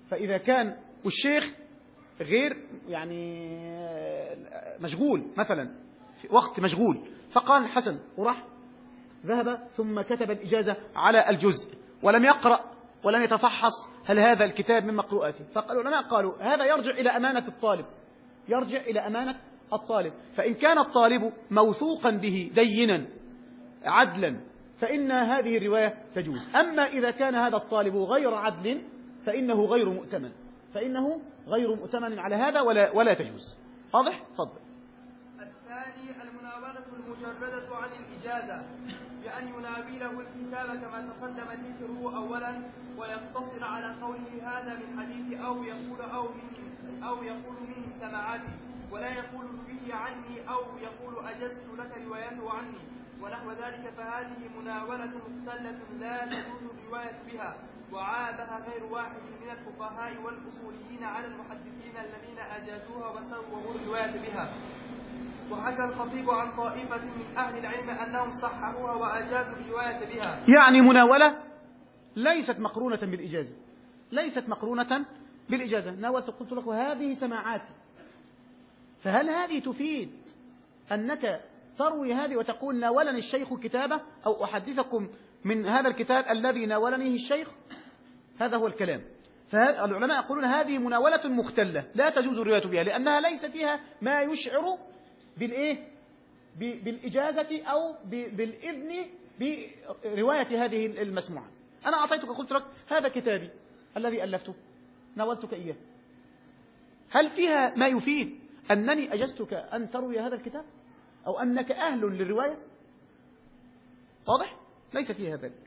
فإذا كان والشيخ غير يعني مشغول مثلا في وقت مشغول فقال حسن وراح ذهب ثم كتب الإجازة على الجزء ولم يقرأ ولم يتفحص هل هذا الكتاب من مقروءاته، فقالوا العلماء قالوا هذا يرجع إلى أمانة الطالب، يرجع إلى أمانة الطالب، فإن كان الطالب موثوقا به دينا عدلا فإن هذه الرواية تجوز. أما إذا كان هذا الطالب غير عدل فإنه غير مؤتمن، فإنه غير مؤتمن على هذا ولا ولا تجوز. واضح؟ تفضل. الثاني المناولة المجردة عن الإجازة بأن يناوله الكتاب كما تقدم ذكره أولا ويقتصر على قوله هذا من حديث أو يقول أو من أو يقول من سماعاتي ولا يقول به عني أو يقول أجزت لك روايته عني ونحو ذلك، فهذه مناولة مختلة لا تجوز الرواية بها، وعابها غير واحد من الفقهاء والأصوليين على المحدثين الذين أجازوها وسووا الرواية بها. وحكى الخطيب عن طائفة من أهل العلم أنهم صححوها وأجازوا الرواية بها. يعني مناولة ليست مقرونة بالإجازة، ليست مقرونة بالإجازة. ناولت قلت لك هذه سماعاتي، فهل هذه تفيد أنك تروي هذه وتقول ناولني الشيخ كتابه أو أحدثكم من هذا الكتاب الذي ناولنيه الشيخ؟ هذا هو الكلام. فالعلماء يقولون هذه مناولة مختلة لا تجوز الرواية بها لأنها ليس فيها ما يشعر بالإيه؟ بالإجازة أو بالإذن برواية هذه المسموعة. أنا أعطيتك قلت لك هذا كتابي الذي ألفته ناولتك إياه، هل فيها ما يفيد أنني أجزتك أن تروي هذا الكتاب أو أنك أهل للرواية؟ واضح؟ ليس فيها ذلك.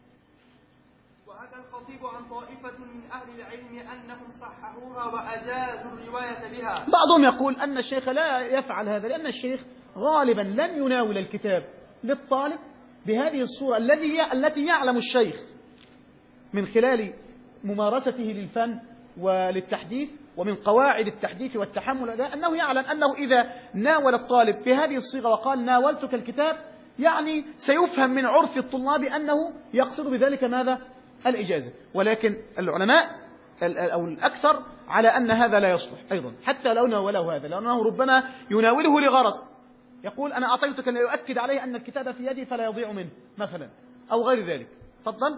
وحكى الخطيب عن طائفة من أهل العلم أنهم صححوها وأجازوا الرواية بها. بعضهم يقول أن الشيخ لا يفعل هذا لأن الشيخ غالبا لن يناول الكتاب للطالب بهذه الصورة الذي التي يعلم الشيخ من خلال ممارسته للفن وللتحديث ومن قواعد التحديث والتحمل أنه يعلم أنه إذا ناول الطالب بهذه الصيغة وقال ناولتك الكتاب يعني سيفهم من عرف الطلاب أنه يقصد بذلك ماذا؟ الإجازة. ولكن العلماء أو الأكثر على أن هذا لا يصلح أيضا حتى لو ناوله هذا، لأنه ربما يناوله لغرض، يقول أنا أعطيتك ليؤكد عليه أن الكتاب في يدي فلا يضيع منه مثلا أو غير ذلك. تفضل.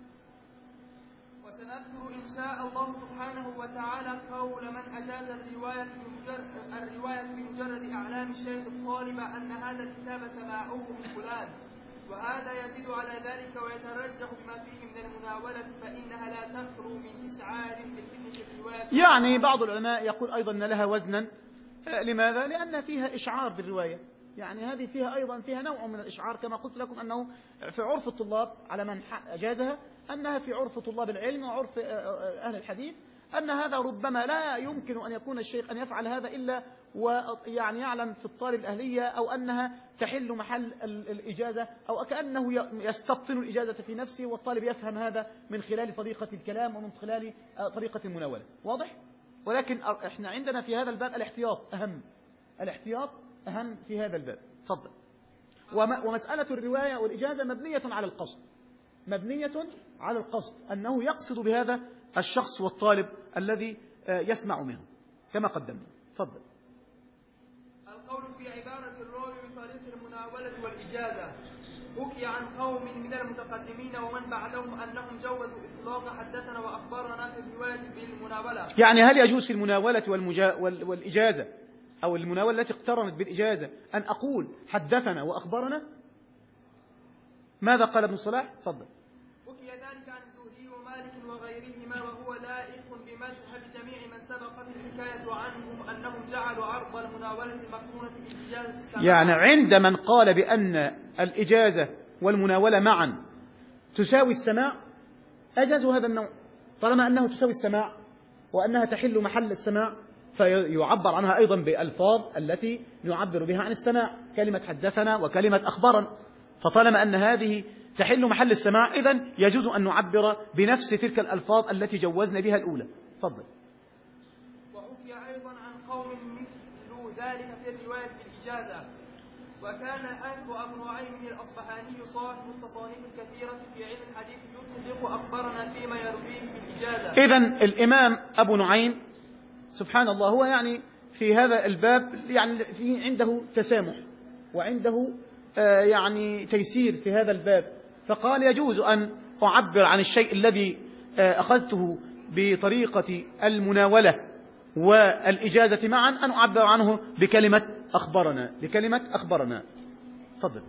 وسنذكر إن شاء الله سبحانه وتعالى قول من أجاز الرواية بمجرد, الرواية بمجرد إعلام الشيخ الطالب أن هذا الكتاب سماعه من فلان، وهذا يزيد على ذلك ويترجح بما فيه من المناولة فإنها لا تخلو من إشعار بالإذن في الرواية. يعني بعض العلماء يقول أيضا أن لها وزنا. لماذا؟ لأن فيها إشعار بالرواية، يعني هذه فيها أيضا فيها نوع من الإشعار كما قلت لكم أنه في عرف الطلاب على من أجازها أنها في عرف طلاب العلم وعرف أهل الحديث أن هذا ربما لا يمكن أن يكون الشيخ أن يفعل هذا إلا ويعني يعلم في الطالب الأهلية أو أنها تحل محل الإجازة أو كأنه يستبطن الإجازة في نفسه والطالب يفهم هذا من خلال طريقة الكلام ومن خلال طريقة المناولة. واضح؟ ولكن احنا عندنا في هذا الباب الاحتياط أهم، الاحتياط أهم في هذا الباب. تفضل. ومسألة الرواية والإجازة مبنية على القصد، مبنية على القصد أنه يقصد بهذا الشخص والطالب الذي يسمع منه كما قدمنا. تفضل. القول في عبارة الراوي بطريق المناولة والإجازة حكي عن قوم من المتقدمين ومن بعدهم أنهم جوزوا إطلاق حدثنا وأخبرنا في الرواية بالمناولة. يعني هل يجوز في المناولة والمجا... والإجازة أو المناولة التي اقترنت بالإجازة أن أقول حدثنا وأخبرنا؟ ماذا قال ابن الصلاح؟ تفضل. حكي ذلك عن الزهري ومالك وغيرهما وهو لائق بمذهب جميع من سبقت الحكاية عنهم أنهم جعلوا عرض المناولة مقرونة بالإجازة السماع. يعني عند من قال بأن الإجازة والمناولة معا تساوي السماع أجازوا هذا النوع طالما أنه تساوي السماع وأنها تحل محل السماع فيعبر عنها أيضا بألفاظ التي نعبر بها عن السماع كلمة حدثنا وكلمة أخبرنا، فطالما أن هذه تحل محل السماع إذن يجوز أن نعبر بنفس تلك الألفاظ التي جوزنا بها الأولى. تفضل. وحكي أيضا عن قوم مثل ذلك في الرواية بالإجازة وكان حافظ أبو نعيم الأصبهاني صاحب التصانيف الكثيرة في علم الحديث يطلق أخبرنا فيما يرويه بالإجازة. إذن الإمام أبو نعيم سبحان الله هو يعني في هذا الباب يعني في عنده تسامح وعنده آه يعني تيسير في هذا الباب، فقال يجوز أن أعبر عن الشيء الذي آه أخذته بطريقة المناولة والإجازة معا أن أعبر عنه بكلمة أخبرنا بكلمة أخبرنا. تفضل.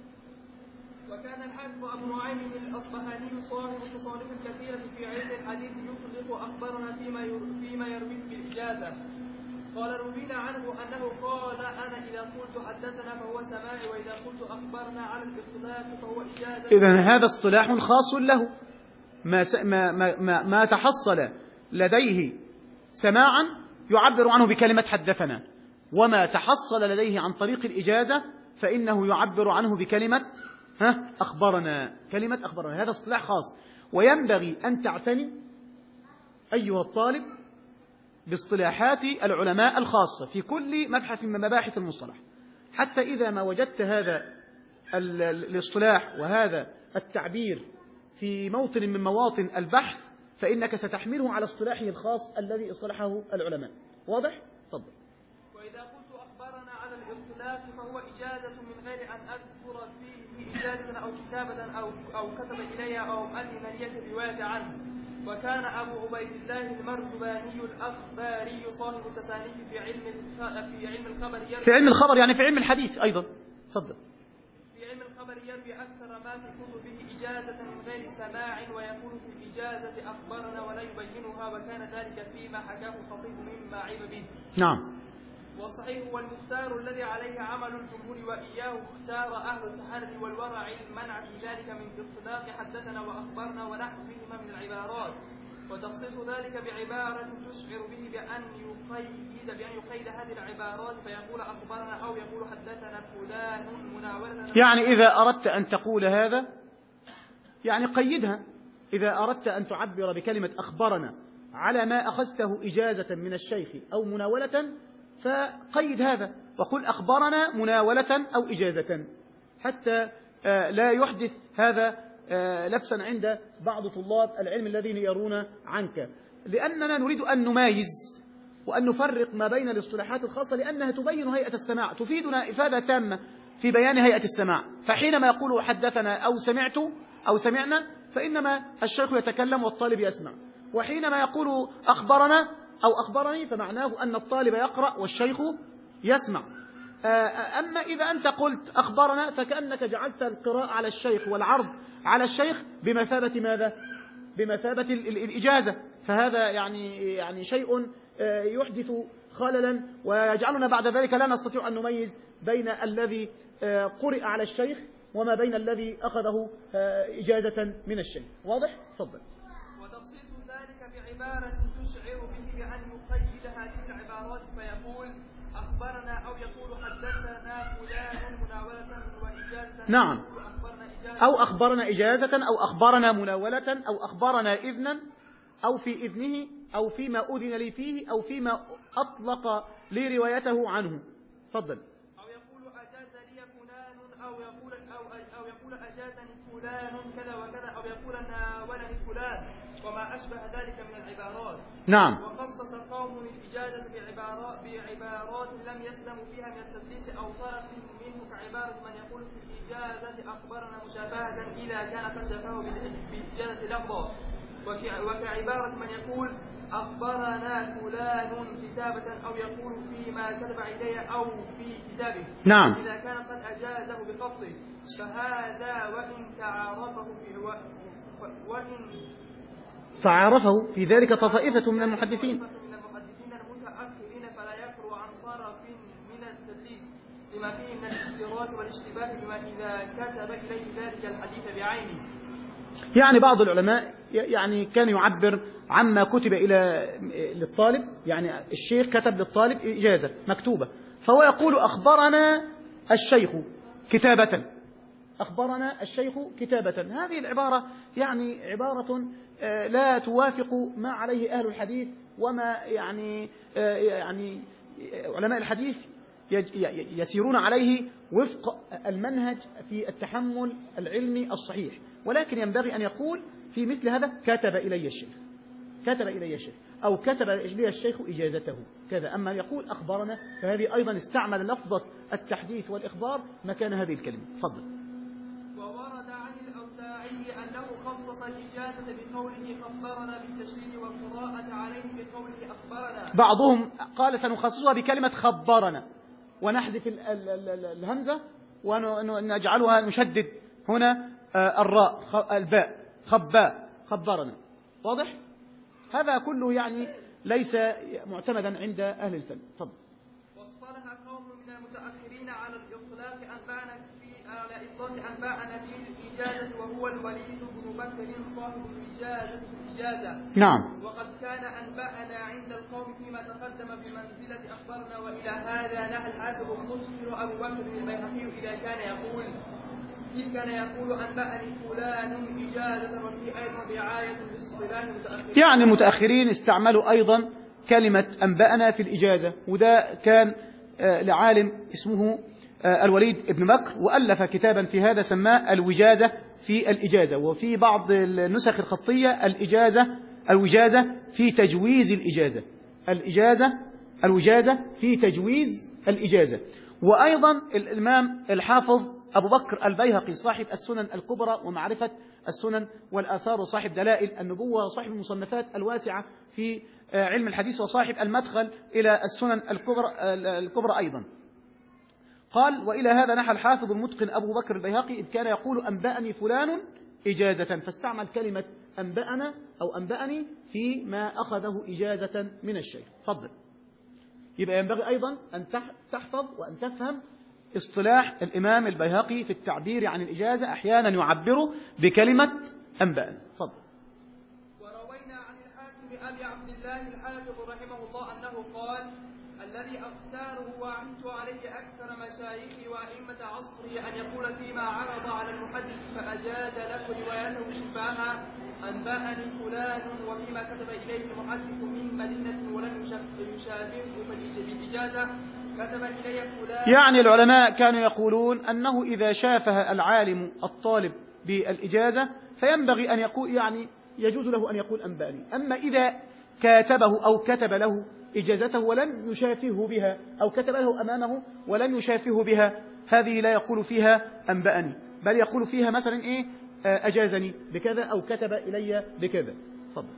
وكان الحافظ أبو نعيم الأصبهاني صاحب التصانيف الكثيرة في علم الحديث يطلق أخبرنا فيما فيما يرويه بالإجازة. قال روينا عنه أنه قال أنا إذا قلت حدثنا فهو سماعي وإذا قلت أخبرنا على الاختلاف فهو إجازة. إذن هذا اصطلاح خاص له، ما ما ما ما تحصل لديه سماعا يعبر عنه بكلمة حدثنا، وما تحصل لديه عن طريق الإجازة فإنه يعبر عنه بكلمة ها أخبرنا كلمة أخبرنا. هذا اصطلاح خاص، وينبغي أن تعتني أيها الطالب باصطلاحات العلماء الخاصة في كل مبحث من مباحث المصطلح، حتى إذا ما وجدت هذا الاصطلاح وهذا التعبير في موطن من مواطن البحث فإنك ستحمله على اصطلاحه الخاص الذي اصطلحه العلماء. واضح؟ تفضل. وإذا قلت أخبرنا على الاختلاف فهو إجازة من غير أن أذكر فيه إجازة أو كتابة أو أو كتب إلي أو أذن لي في الرواية عنه. وكان أبو عبيد الله المرزباني الأخباري صاحب التسانيف في علم في علم الخبر في علم الخبر يعني في علم الحديث أيضا. تفضل. في علم الخبر يروي أكثر ما في كتبه إجازة من غير سماع، ويقول في الإجازة أخبرنا ولا يبينها، وكان ذلك فيما حكاه الخطيب مما عيب به. نعم. والصحيح والمختار الذي عليه عمل الجمهور وإياه اختار أهل التحري والورع المنع في ذلك من إطلاق حدثنا وأخبرنا ونحو بهما من العبارات، وتخصيص ذلك بعبارة تشعر به بأن يقيد بأن يقيد هذه العبارات فيقول أخبرنا أو يقول حدثنا فلان مناولة. يعني إذا أردت أن تقول هذا يعني قيدها، إذا أردت أن تعبر بكلمة أخبرنا على ما أخذته إجازة من الشيخ أو مناولة فقيد هذا وقل أخبرنا مناولة أو إجازة، حتى لا يحدث هذا لبسا عند بعض طلاب العلم الذين يرون عنك، لأننا نريد أن نمايز وأن نفرق ما بين الاصطلاحات الخاصة لأنها تبين هيئة السماع، تفيدنا إفادة تامة في بيان هيئة السماع. فحينما يقول حدثنا أو سمعت أو سمعنا فإنما الشيخ يتكلم والطالب يسمع، وحينما يقول أخبرنا أو أخبرني فمعناه أن الطالب يقرأ والشيخ يسمع. أما إذا أنت قلت أخبرنا فكأنك جعلت القراءة على الشيخ والعرض على الشيخ بمثابة ماذا؟ بمثابة الإجازة، فهذا يعني يعني شيء يحدث خللا ويجعلنا بعد ذلك لا نستطيع أن نميز بين الذي قرئ على الشيخ وما بين الذي أخذه إجازة من الشيخ. واضح؟ تفضل. وتخصيص ذلك بعبارة تشعر به بأن يقيد هذه العبارات فيقول أخبرنا أو يقول حدثنا فلان مناولة وإجازة. نعم. أو أخبرنا إجازة أو أخبرنا مناولة أو أخبرنا إذنا أو في إذنه أو فيما أذن لي فيه أو فيما أطلق لي روايته عنه. تفضل. أو يقول أجاز لي فلان أو يقول أو أو يقول أجازني فلان كذا وكذا أو يقول ناولني فلان وما أشبه ذلك من العبارات. نعم. وخصص قوم الإجازة بعبارات بعبارات لم يسلموا فيها من التدليس أو طرف منه كعبارة من يقول في الإجازة أخبرنا مشابهة إذا كان قد شافه بالإجازة لفظا، وكعبارة من يقول أخبرنا فلان كتابة أو يقول فيما كتب إليه أو في كتابه. نعم. إذا كان قد أجازه بخطه فهذا وإن تعارفه في وإن تعارفه في ذلك طائفة من المحدثين من المحدثين المتأخرين فلا يخلو عن طرف من التدليس لما فيه من الاشتراك والاشتباه بما إذا كتب إليه ذلك الحديث بعينه. يعني بعض العلماء يعني كان يعبر عما كتب إلى للطالب، يعني الشيخ كتب للطالب إجازة مكتوبة فهو يقول أخبرنا الشيخ كتابة، أخبرنا الشيخ كتابة. هذه العبارة يعني عبارة لا توافق ما عليه أهل الحديث وما يعني يعني علماء الحديث يسيرون عليه وفق المنهج في التحمل العلمي الصحيح، ولكن ينبغي أن يقول في مثل هذا كتب إلي الشيخ، كتب إلي الشيخ، أو كتب لي الشيخ إجازته كذا. أما يقول أخبرنا فهذه أيضا استعمل لفظة التحديث والإخبار مكان هذه الكلمة. تفضل. وورد عن الأوزاعي أنه خصص الإجازة بقوله خبرنا بالتشريع والقراءة عليه بقوله أخبرنا. بعضهم قال سنخصصها بكلمة خبرنا ونحذف الهمزة ونجعلها نشدد هنا الراء الباء خباء خبرنا. واضح؟ هذا كله يعني ليس معتمدا عند أهل الفن. تفضل. واصطلح قوم من المتأخرين على الإطلاق أنبأنا في على إطلاق أنبأنا في الإجازة وهو الوليد بن بكر صاحب الإجازة الإجازة. نعم. وقد كان أنبأنا عند القوم فيما تقدم بمنزلة أخبرنا، وإلى هذا نهى الحافظ المشهر أبو بكر البيهقي إذا كان يقول إذ كان يقول أنبأني فلان إجازة، وفي أيضا رعاية باصطلاح المتأخرين. يعني المتأخرين استعملوا أيضا كلمة أنبأنا في الإجازة، وده كان لعالم اسمه الوليد بن بكر وألف كتابا في هذا سماه الوجازة في الإجازة، وفي بعض النسخ الخطية الإجازة الوجازة في تجويز الإجازة، الإجازة الوجازة في تجويز الإجازة. وأيضا الإمام الحافظ أبو بكر البيهقي صاحب السنن الكبرى ومعرفة السنن والآثار وصاحب دلائل النبوة وصاحب المصنفات الواسعة في علم الحديث وصاحب المدخل إلى السنن الكبرى, الكبرى أيضا قال: وإلى هذا نحى الحافظ المتقن أبو بكر البيهقي إذ كان يقول أنبأني فلان إجازة، فاستعمل كلمة أنبأنا أو أنبأني فيما أخذه إجازة من الشيخ. فضل. يبقى ينبغي أيضا أن تحفظ وأن تفهم اصطلاح الإمام البيهقي في التعبير عن الإجازة، أحيانا يعبر بكلمة أنبأنا. فضل. وروينا عن الحاكم أبي عبد الله الحافظ رحمه الله أنه قال: الذي أختاره وعدت عليه أكثر مشايخي وأئمة عصري أن يقول فيما عرض على المحدث فأجاز له روايته شفاها أنبأني فلان، وفيما كتب إليه المحدث من مدينة ولم يشابهه بالإجازة كتب إليه فلان. يعني العلماء كانوا يقولون أنه إذا شافها العالم الطالب بالإجازة فينبغي أن يقول، يعني يجوز له أن يقول أنبأني. أما إذا كاتبه أو كتب له إجازته ولم يشافهه بها أو كتب له أمامه ولم يشافهه بها، هذه لا يقول فيها أنبأني، بل يقول فيها مثلا إيه أجازني بكذا أو كتب إلي بكذا. تفضل.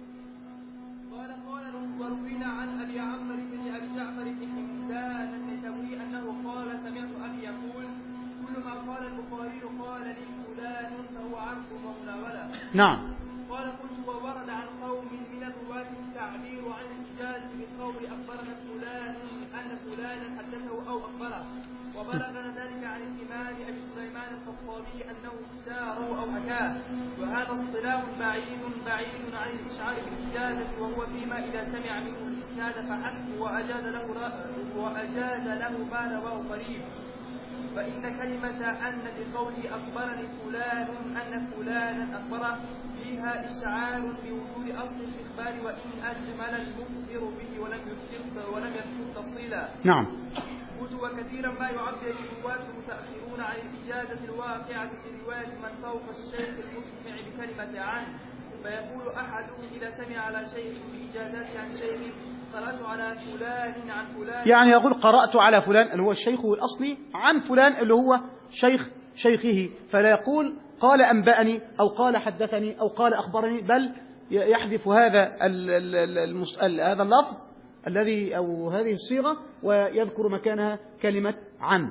قال قال وروينا عن أبي عمرو بن أبي جعفر بن حمدان النسوي أنه قال: سمعت أبي يقول: كل ما قال البخاري قال لي فلان فهو عرض ومناولة. نعم. قال: قلت: وورد عن قوم من الرواة التعبير عن الإجازة بقول أخبرنا فلان أن فلانا حدثه أو أخبره، وبلغنا ذلك عن الإمام أبي سليمان الخطابي أنه اختاره أو حكاه، وهذا اصطلاح بعيد بعيد عن الإشعار بالإجازة، وهو فيما إذا سمع منه الإسناد فحسب وأجاز له وأجاز له ما رواه قريب. فإن كلمة أن بقوله أخبرني فلان أن فلانا أخبره فيها إشعار بوجود أصل الإخبار، وإن أجمل المخبر به ولم يذكر ولم يذكر تفصيلا. نعم. وكثيرا ما يعبر الرواة المتأخرون عن الإجازة الواقعة في رواية من فوق الشيخ المسمع بكلمة عن، فيقول أحدهم إذا سمع على شيخ بإجازات عن شيخ: قرأت على فلان عن فلان. يعني يقول قرأت على فلان اللي هو الشيخ الأصلي عن فلان اللي هو شيخ شيخه، فلا يقول قال أنبأني أو قال حدثني أو قال أخبرني، بل يحذف هذا هذا اللفظ الذي أو هذه الصيغة ويذكر مكانها كلمة عن.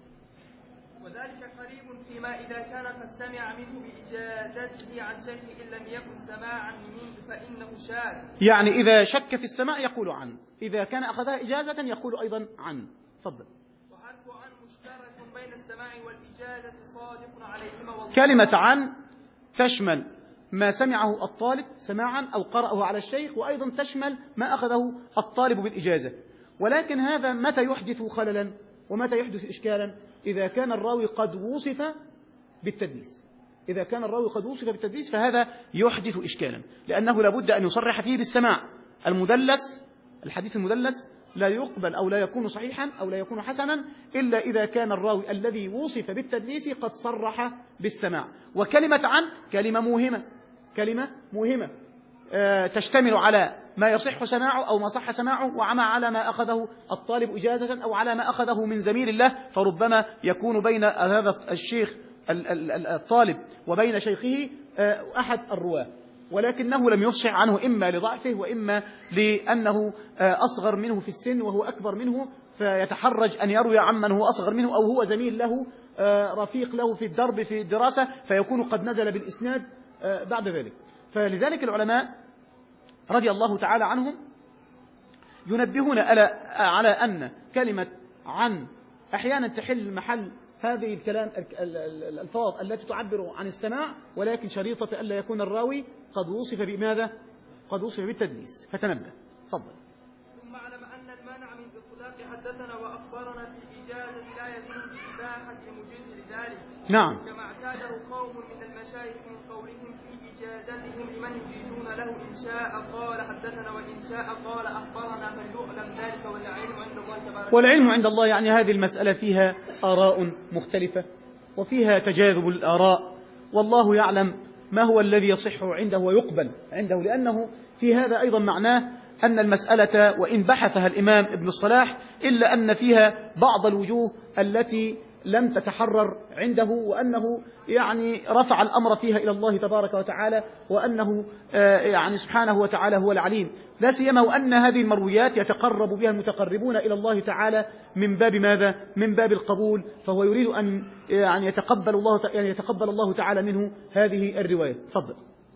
وذلك قريب فيما إذا كان قد سمع منه بإجازته عن شيخ إن لم يكن سماعا منه فإنه شاذ. يعني إذا شك في السماع يقول عن، إذا كان أخذها إجازة يقول أيضا عن. تفضل. وحرف عن مشترك بين السماع والإجازة صادق عليهما. كلمة عن تشمل ما سمعه الطالب سماعا أو قرأه على الشيخ، وأيضا تشمل ما أخذه الطالب بالإجازة. ولكن هذا متى يحدث خللا ومتى يحدث إشكالا؟ إذا كان الراوي قد وصف بالتدليس. إذا كان الراوي قد وصف بالتدليس فهذا يحدث إشكالا، لأنه لابد أن يصرح فيه بالسماع. المدلس، الحديث المدلس لا يقبل أو لا يكون صحيحا أو لا يكون حسنا إلا إذا كان الراوي الذي وصف بالتدليس قد صرح بالسماع. وكلمة عن كلمة موهمة، كلمة موهمة تشتمل على ما يصح سماعه أو ما صح سماعه، وعما على ما أخذه الطالب إجازة أو على ما أخذه من زميل الله، فربما يكون بين هذا الشيخ الطالب وبين شيخه أحد الرواة، ولكنه لم يفصح عنه إما لضعفه وإما لأنه أصغر منه في السن وهو أكبر منه، فيتحرج أن يروي عمن هو أصغر منه، أو هو زميل له رفيق له في الدرب في الدراسة، فيكون قد نزل بالإسناد بعد ذلك. فلذلك العلماء رضي الله تعالى عنهم ينبهون على أن كلمة عن أحيانا تحل محل هذه الكلام الألفاظ التي تعبر عن السماع، ولكن شريطة ألا يكون الراوي قد وصف بماذا؟ قد وصف بالتدليس. فتنبه. تفضل. ثم اعلم أن المانع من إطلاق حدثنا وأخبرنا في الإجازة لا يدل بإباحة المجيز لذلك. نعم. كما اعتاده قوم من المشايخ من قولهم في إجازتهم لمن يجيزون له إن شاء قال حدثنا وإن شاء قال أخبرنا، فليعلم ذلك والعلم عند الله تبارك. والعلم عند الله، يعني هذه المسألة فيها آراء مختلفة وفيها تجاذب الآراء، والله يعلم ما هو الذي يصح عنده ويقبل عنده، لأنه في هذا أيضا معناه أن المسألة وإن بحثها الإمام ابن الصلاح إلا أن فيها بعض الوجوه التي لم تتحرر عنده، وأنه يعني رفع الأمر فيها إلى الله تبارك وتعالى، وأنه يعني سبحانه وتعالى هو العليم، لا سيما وأن هذه المرويات يتقرب بها المتقربون إلى الله تعالى من باب ماذا؟ من باب القبول، فهو يريد أن يعني يتقبل الله يعني يتقبل الله تعالى منه هذه الرواية. تفضل.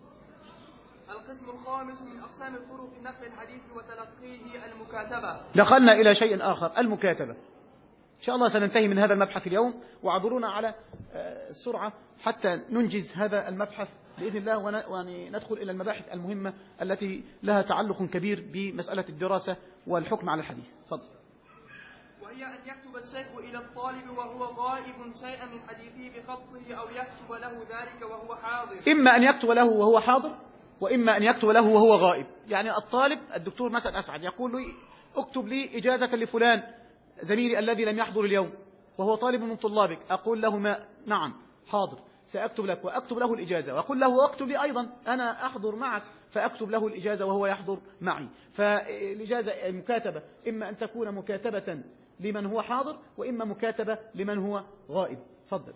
القسم الخامس من أقسام طرق نقل الحديث وتلقيه المكاتبة. دخلنا إلى شيء آخر، المكاتبة. إن شاء الله سننتهي من هذا المبحث اليوم، وعذرونا على السرعة حتى ننجز هذا المبحث بإذن الله، وندخل إلى المباحث المهمة التي لها تعلق كبير بمسألة الدراسة والحكم على الحديث. تفضل. وهي أن يكتب الشيخ إلى الطالب وهو غائب شيئا من حديثه بخطه، أو يكتب له ذلك وهو حاضر. إما أن يكتب له وهو حاضر، وإما أن يكتب له وهو غائب. يعني الطالب الدكتور مثلا أسعد يقول لي اكتب لي إجازة لفلان زميلي الذي لم يحضر اليوم وهو طالب من طلابك، أقول له ما نعم حاضر سأكتب لك، وأكتب له الإجازة، وأقول له واكتب لي أيضا أنا أحضر معك، فأكتب له الإجازة وهو يحضر معي. فالإجازة المكاتبة إما أن تكون مكاتبة لمن هو حاضر، وإما مكاتبة لمن هو غائب. تفضل.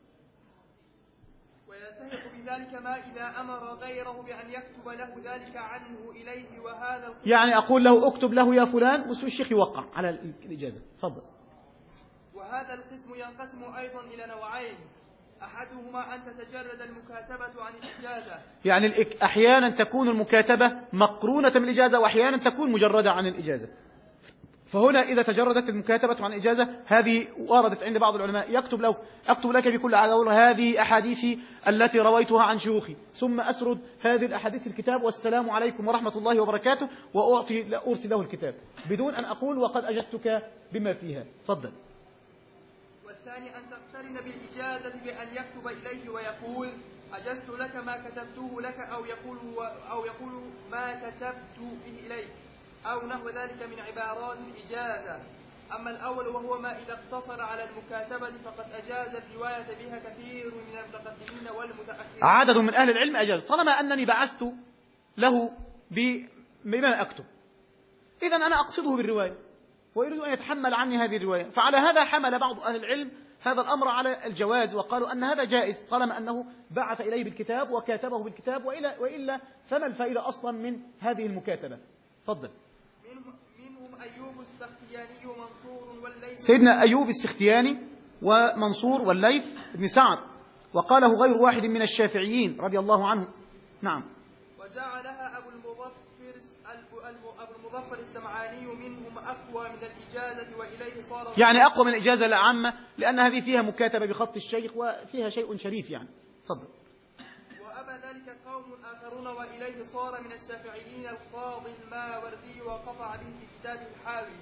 ويلتحق بذلك ما إذا أمر غيره بأن يكتب له ذلك عنه إليه، وهذا يعني أقول له اكتب له يا فلان، والشيخ يوقع على الإجازة. تفضل. وهذا القسم ينقسم أيضا إلى نوعين، أحدهما أن تتجرد المكاتبة عن الإجازة، يعني أحيانا تكون المكاتبة مقرونة بالإجازة، وأحيانا تكون مجردة عن الإجازة. فهنا إذا تجردت المكاتبة عن الإجازة هذه وردت عند بعض العلماء، يكتب له أكتب لك بكل عدول هذه أحاديثي التي رويتها عن شيوخي، ثم أسرد هذه الأحاديث الكتاب، والسلام عليكم ورحمة الله وبركاته، وأعطي أرسل له الكتاب بدون أن أقول وقد أجزتك بما فيها. تفضل. والثاني أن تقترن بالإجازة بأن يكتب إليه ويقول أجزت لك ما كتبته لك، أو يقول أو يقول ما كتبت به إليك، أو نحو ذلك من عبارات الإجازة. أما الأول وهو ما إذا اقتصر على المكاتبة فقد أجاز الرواية بها كثير من المتقدمين والمتأخرين. عدد من أهل العلم أجاز، طالما أنني بعثت له بما أكتب، إذن أنا أقصده بالرواية ويريد أن يتحمل عني هذه الرواية. فعلى هذا حمل بعض أهل العلم هذا الأمر على الجواز، وقالوا أن هذا جائز طالما أنه بعث إليه بالكتاب وكاتبه بالكتاب، وإلا, وإلا فما الفائدة أصلا من هذه المكاتبة. تفضل. منهم أيوب السختياني ومنصور والليث. سيدنا أيوب السختياني ومنصور والليث بن سعد، وقاله غير واحد من الشافعيين رضي الله عنه. نعم. وجعلها أبو المظفر أبو المظفر السمعاني منهم أقوى من الإجازة، وإليه صار يعني أقوى من الإجازة العامة، لأن هذه فيها مكاتبة بخط الشيخ وفيها شيء شريف يعني. تفضل. وأبى ذلك قوم آخرون، وإليه صار من الشافعيين القاضي الماوردي، وقطع به في كتابه الحاوي.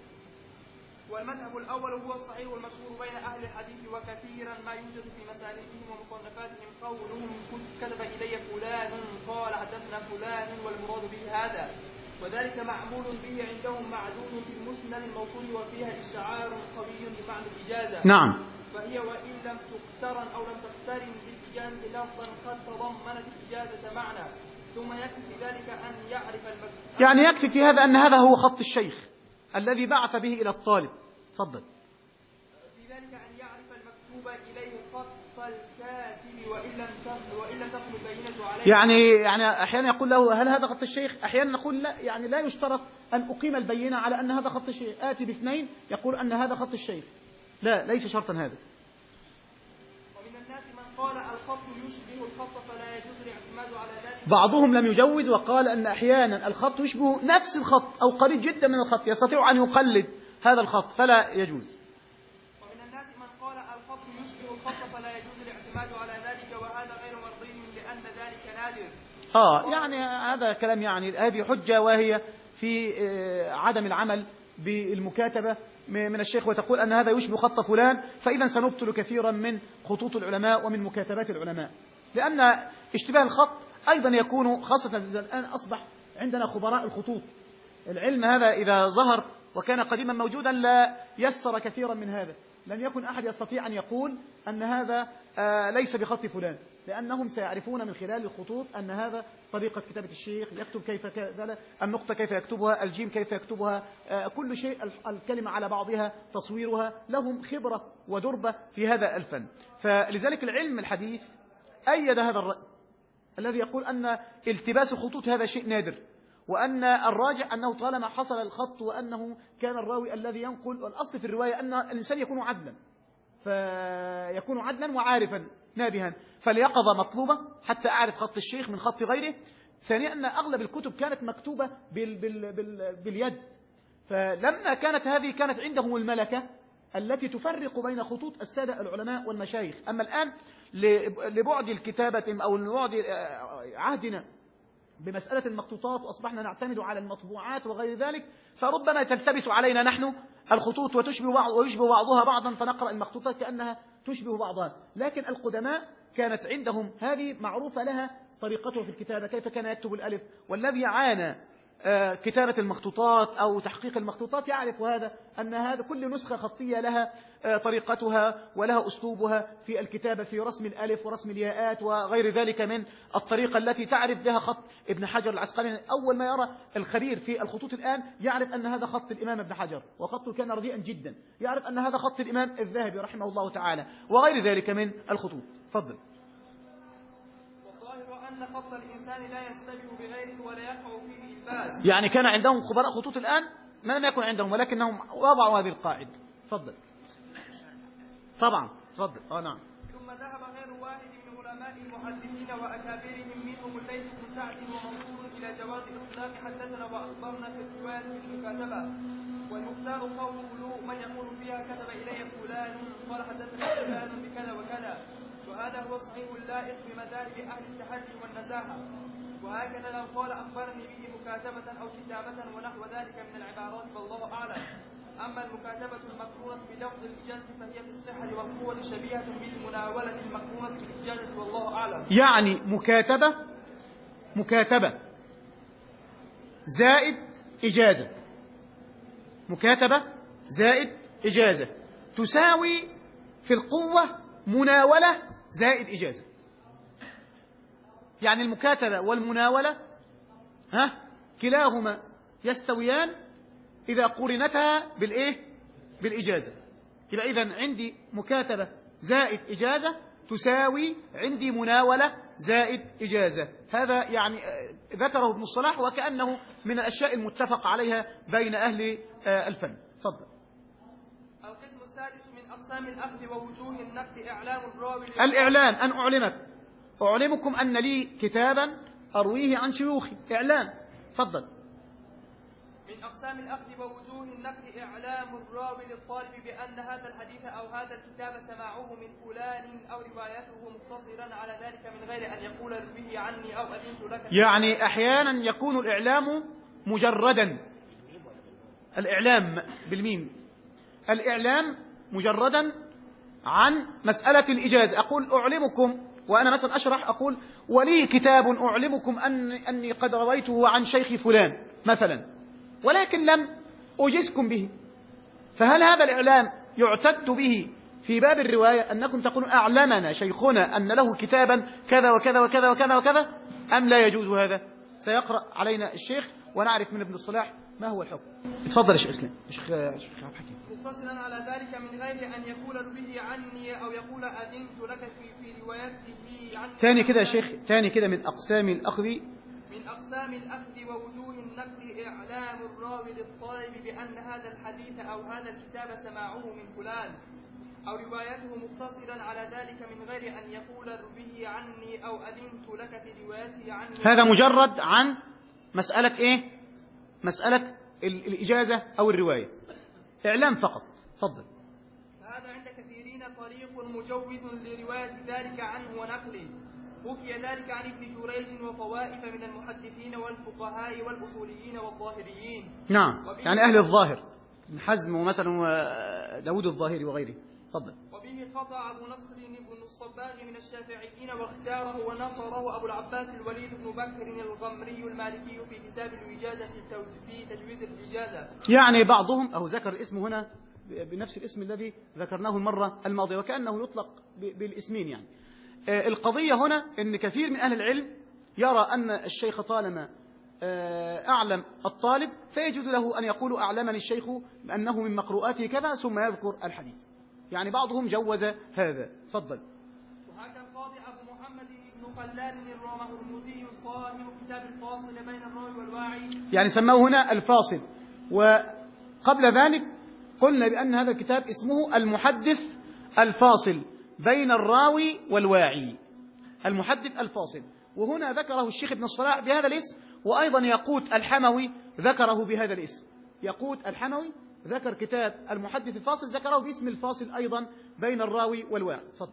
والمذهب الأول هو الصحيح والمشهور بين أهل الحديث، وكثيرا ما يوجد في مسالكهم ومصنفاتهم قولهم كتب إلي فلان قال حدثنا فلان، والمراد به هذا. وذلك معمول به عندهم معدوم في المسند الموصول وفيها استعار قوي بمعنى الإجازة. نعم. فهي وإن لم تقترن أو لم تقترن بالإجازة لفظا قد تضمنت الإجازة معنى، ثم يكفي في ذلك أن يعرف المكتوب. يعني يكفي في هذا أن هذا هو خط الشيخ الذي بعث به إلى الطالب. تفضل. في ذلك أن يعرف المكتوب إليه خط الكاتب وإن لم وإن لم تقم البينة عليه. يعني يعني أحيانا يقول له هل هذا خط الشيخ؟ أحيانا نقول لا، يعني لا يشترط أن أقيم البينة على أن هذا خط الشيخ. آتي باثنين يقول أن هذا خط الشيخ، لا ليس شرطا هذا. ومن الناس من قال الخط يشبه الخط فلا يجوز الاعتماد على ذلك. بعضهم لم يجوز وقال أن أحيانا الخط يشبه نفس الخط أو قريب جدا من الخط، يستطيع أن يقلد هذا الخط فلا يجوز. ومن الناس من قال الخط يشبه الخط فلا يجوز الاعتماد على ذلك، وهذا غير مرضي لأن ذلك نادر. آه يعني هذا كلام، يعني هذه حجة وهي في عدم العمل بالمكاتبة من الشيخ، وتقول أن هذا يشبه خط فلان، فإذا سنبطل كثيرا من خطوط العلماء ومن مكاتبات العلماء، لأن اشتباه الخط أيضا يكون خاصة الآن أصبح عندنا خبراء الخطوط. العلم هذا إذا ظهر وكان قديما موجودا لا يسر كثيرا من هذا. لم يكن أحد يستطيع أن يقول أن هذا آه ليس بخط فلان، لأنهم سيعرفون من خلال الخطوط أن هذا طريقة كتابة الشيخ، يكتب كيف كذا، النقطة كيف يكتبها، الجيم كيف يكتبها، آه كل شيء، الكلمة على بعضها، تصويرها، لهم خبرة ودربة في هذا الفن. فلذلك العلم الحديث أيد هذا الرأي الذي يقول أن التباس الخطوط هذا شيء نادر، وأن الراجع أنه طالما حصل الخط وأنه كان الراوي الذي ينقل، والأصل في الرواية أن الإنسان يكون عدلا، فيكون عدلا وعارفا نابها، فاليقظة مطلوبة حتى أعرف خط الشيخ من خط غيره. ثانيا أن أغلب الكتب كانت مكتوبة بال بال بال باليد، فلما كانت هذه كانت عندهم الملكة التي تفرق بين خطوط السادة العلماء والمشايخ. أما الآن لبعد الكتابة أو لبعد عهدنا بمسألة المخطوطات وأصبحنا نعتمد على المطبوعات وغير ذلك، فربما تلتبس علينا نحن الخطوط وتشبه بعض ويشبه بعضها بعضا، فنقرأ المخطوطات كأنها تشبه بعضها. لكن القدماء كانت عندهم هذه معروفة لها طريقته في الكتابة، كيف كان يكتب الألف، والذي عانى كتابة المخطوطات أو تحقيق المخطوطات يعرف هذا، أن هذا كل نسخة خطية لها طريقتها ولها أسلوبها في الكتابة، في رسم الألف ورسم الياءات وغير ذلك من الطريقة التي تعرف بها خط ابن حجر العسقلاني. أول ما يرى الخبير في الخطوط الآن يعرف أن هذا خط الإمام ابن حجر، وخطه كان رديئا جدا، يعرف أن هذا خط الإمام الذهبي رحمه الله تعالى وغير ذلك من الخطوط. فضل. أن خط الإنسان لا يشتبه بغيره ولا يقع فيه الباس. يعني كان عندهم خبراء خطوط الآن ما لم يكن عندهم، ولكنهم وضعوا هذه القاعدة. تفضل. طبعا تفضل. اه نعم. ثم ذهب غير واحد من علماء المحدثين وأكابرهم منهم الليث بن سعد ومنصور إلى جواز إطلاق حدثنا وأخبرنا في الرواية بالمكاتبة، والمختار قوله من يقول فيها كتب إلي فلان قال حدثنا فلان بكذا وكذا، وهذا هو صحيح اللائق بمذاهب أهل التحري والنزاهة. وهكذا لو قال أخبرني به مكاتبة أو كتابة ونحو ذلك من العبارات فالله أعلم. أما المكاتبة المقرونة بلفظ الإجازة فهي في الصحة والقوة شبيهة بالمناولة المقرونة بالإجازة والله أعلم. يعني مكاتبة مكاتبة زائد إجازة، مكاتبة زائد إجازة تساوي في القوة مناولة زائد إجازة. يعني المكاتبة والمناولة ها كلاهما يستويان إذا قرنتها بالإيه؟ بالإجازة. يبقى إذن عندي مكاتبة زائد إجازة تساوي عندي مناولة زائد إجازة. هذا يعني ذكره ابن الصلاح وكأنه من الأشياء المتفق عليها بين أهل الفن. تفضل. القسم السادس من أقسام الأخذ ووجوه النقد إعلام الراوي. الإعلام أن أعلمك أعلمكم أن لي كتابا أرويه عن شيوخي. إعلام. تفضل. من أقسام الأخذ ووجوه النقد إعلام الراوي للطالب بأن هذا الحديث أو هذا الكتاب سماعه من فلان أو روايته مقتصرا على ذلك من غير أن يقول به عني أو أذنت لك. يعني أحيانا يكون الإعلام مجردا، الإعلام بالميم، الإعلام مجردا عن مسألة الإجازة. أقول أعلمكم وأنا مثلا أشرح أقول ولي كتاب أعلمكم أن أني قد رويته عن شيخ فلان مثلا، ولكن لم أجزكم به، فهل هذا الإعلام يعتد به في باب الرواية أنكم تقولون أعلمنا شيخنا أن له كتابا كذا وكذا وكذا وكذا وكذا، أم لا يجوز هذا؟ سيقرأ علينا الشيخ ونعرف من ابن الصلاح ما هو الحكم. اتفضل يا شيخ إسلام. شيخ حكيم. متصلا على ذلك من غير أن يقول به عني أو يقول أذنت لك في, في روايته عني. تاني كده يا شيخ، تاني كده من أقسام الأخذ من أقسام الأخذ ووجوه النقل إعلام الراوي للطالب بأن هذا الحديث أو هذا الكتاب سماعه من فلان أو روايته مقتصرا على ذلك من غير أن يقول به عني أو أذنت لك في روايته عني. هذا مجرد عن مسألة إيه؟ مسألة الإجازة أو الرواية، إعلام فقط. تفضل. هذا عند كثيرين طريق مجوز لرواية ذلك عنه ونقله. حكي ذلك عن ابن جريج وطوائف من المحدثين والفقهاء والأصوليين والظاهريين. نعم، يعني أهل الظاهر، ابن حزم ومثلا وداود الظاهري وغيره. تفضل. وبه قطع أبو نصر بن الصباغ من الشافعيين واختاره ونصره أبو العباس الوليد بن بكر الغمري المالكي في كتاب الإجازة في تجويز الإجازة. يعني بعضهم أو ذكر الاسم هنا بنفس الاسم الذي ذكرناه المرة الماضية، وكأنه يطلق بالاسمين. يعني القضية هنا أن كثير من أهل العلم يرى أن الشيخ طالما أعلم الطالب فيجوز له أن يقول أعلمني الشيخ بأنه من مقروءاته كذا ثم يذكر الحديث. يعني بعضهم جوز هذا. تفضل. وهكذا القاضي أبو محمد بن خلال الرمهرمزي صاحب كتاب الفاصل بين الراوي والواعي، يعني سموه هنا الفاصل. وقبل ذلك قلنا بأن هذا الكتاب اسمه المحدث الفاصل بين الراوي والواعي، المحدث الفاصل. وهنا ذكره الشيخ ابن الصلاح بهذا الاسم، وأيضا ياقوت الحموي ذكره بهذا الاسم. ياقوت الحموي ذكر كتاب المحدث الفاصل ذكره باسم الفاصل أيضا بين الراوي والواعي. تفضل.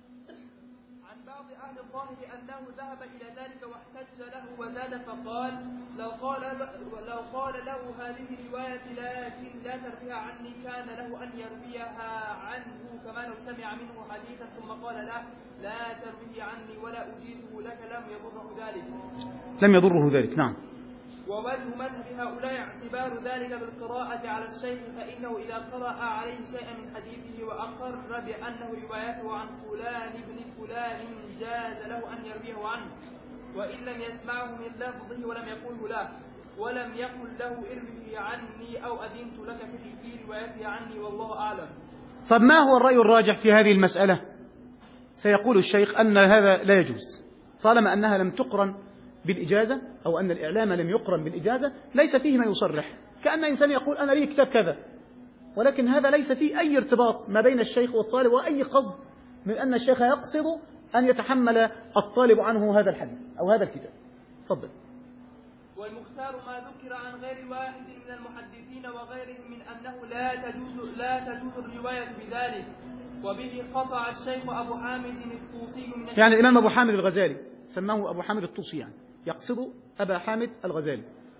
عن بعض أهل الظاهر أنه ذهب إلى ذلك واحتج له وزاد فقال لو قال لو قال له هذه رواية لكن لا ترويها عني كان له أن يرويها عنه كما لو سمع منه حديثا ثم قال لا لا ترويه عني ولا أجيزه لك لم يضره ذلك. لم يضره ذلك. نعم. ووجه مذهب هؤلاء اعتبار ذلك بالقراءة على الشيخ، فإنه إذا قرأ عليه شيئا من حديثه وأقر بأنه روايته عن فلان ابن فلان جاز له أن يرويه عنه، وإن لم يسمعه من لفظه ولم يقله له ولم يقل له ارويه عني أو أذنت لك في روايته عني والله أعلم. طب ما هو الرأي الراجح في هذه المسألة؟ سيقول الشيخ أن هذا لا يجوز طالما أنها لم تقرن بالإجازة، أو أن الإعلام لم يقرن بالإجازة، ليس فيه ما يصرح. كأن إنسان يقول أنا لي كتاب كذا، ولكن هذا ليس فيه أي ارتباط ما بين الشيخ والطالب وأي قصد من أن الشيخ يقصد أن يتحمل الطالب عنه هذا الحديث أو هذا الكتاب. تفضل. والمختار ما ذكر عن غير واحد من المحدثين وغيرهم من أنه لا تجوز لا تجوز الرواية بذلك، وبه قطع الشيخ أبو حامد الطوسي من يعني الإمام أبو حامد الغزالي سماه أبو حامد الطوسي، يعني يقصد أبا حامد الغزالي.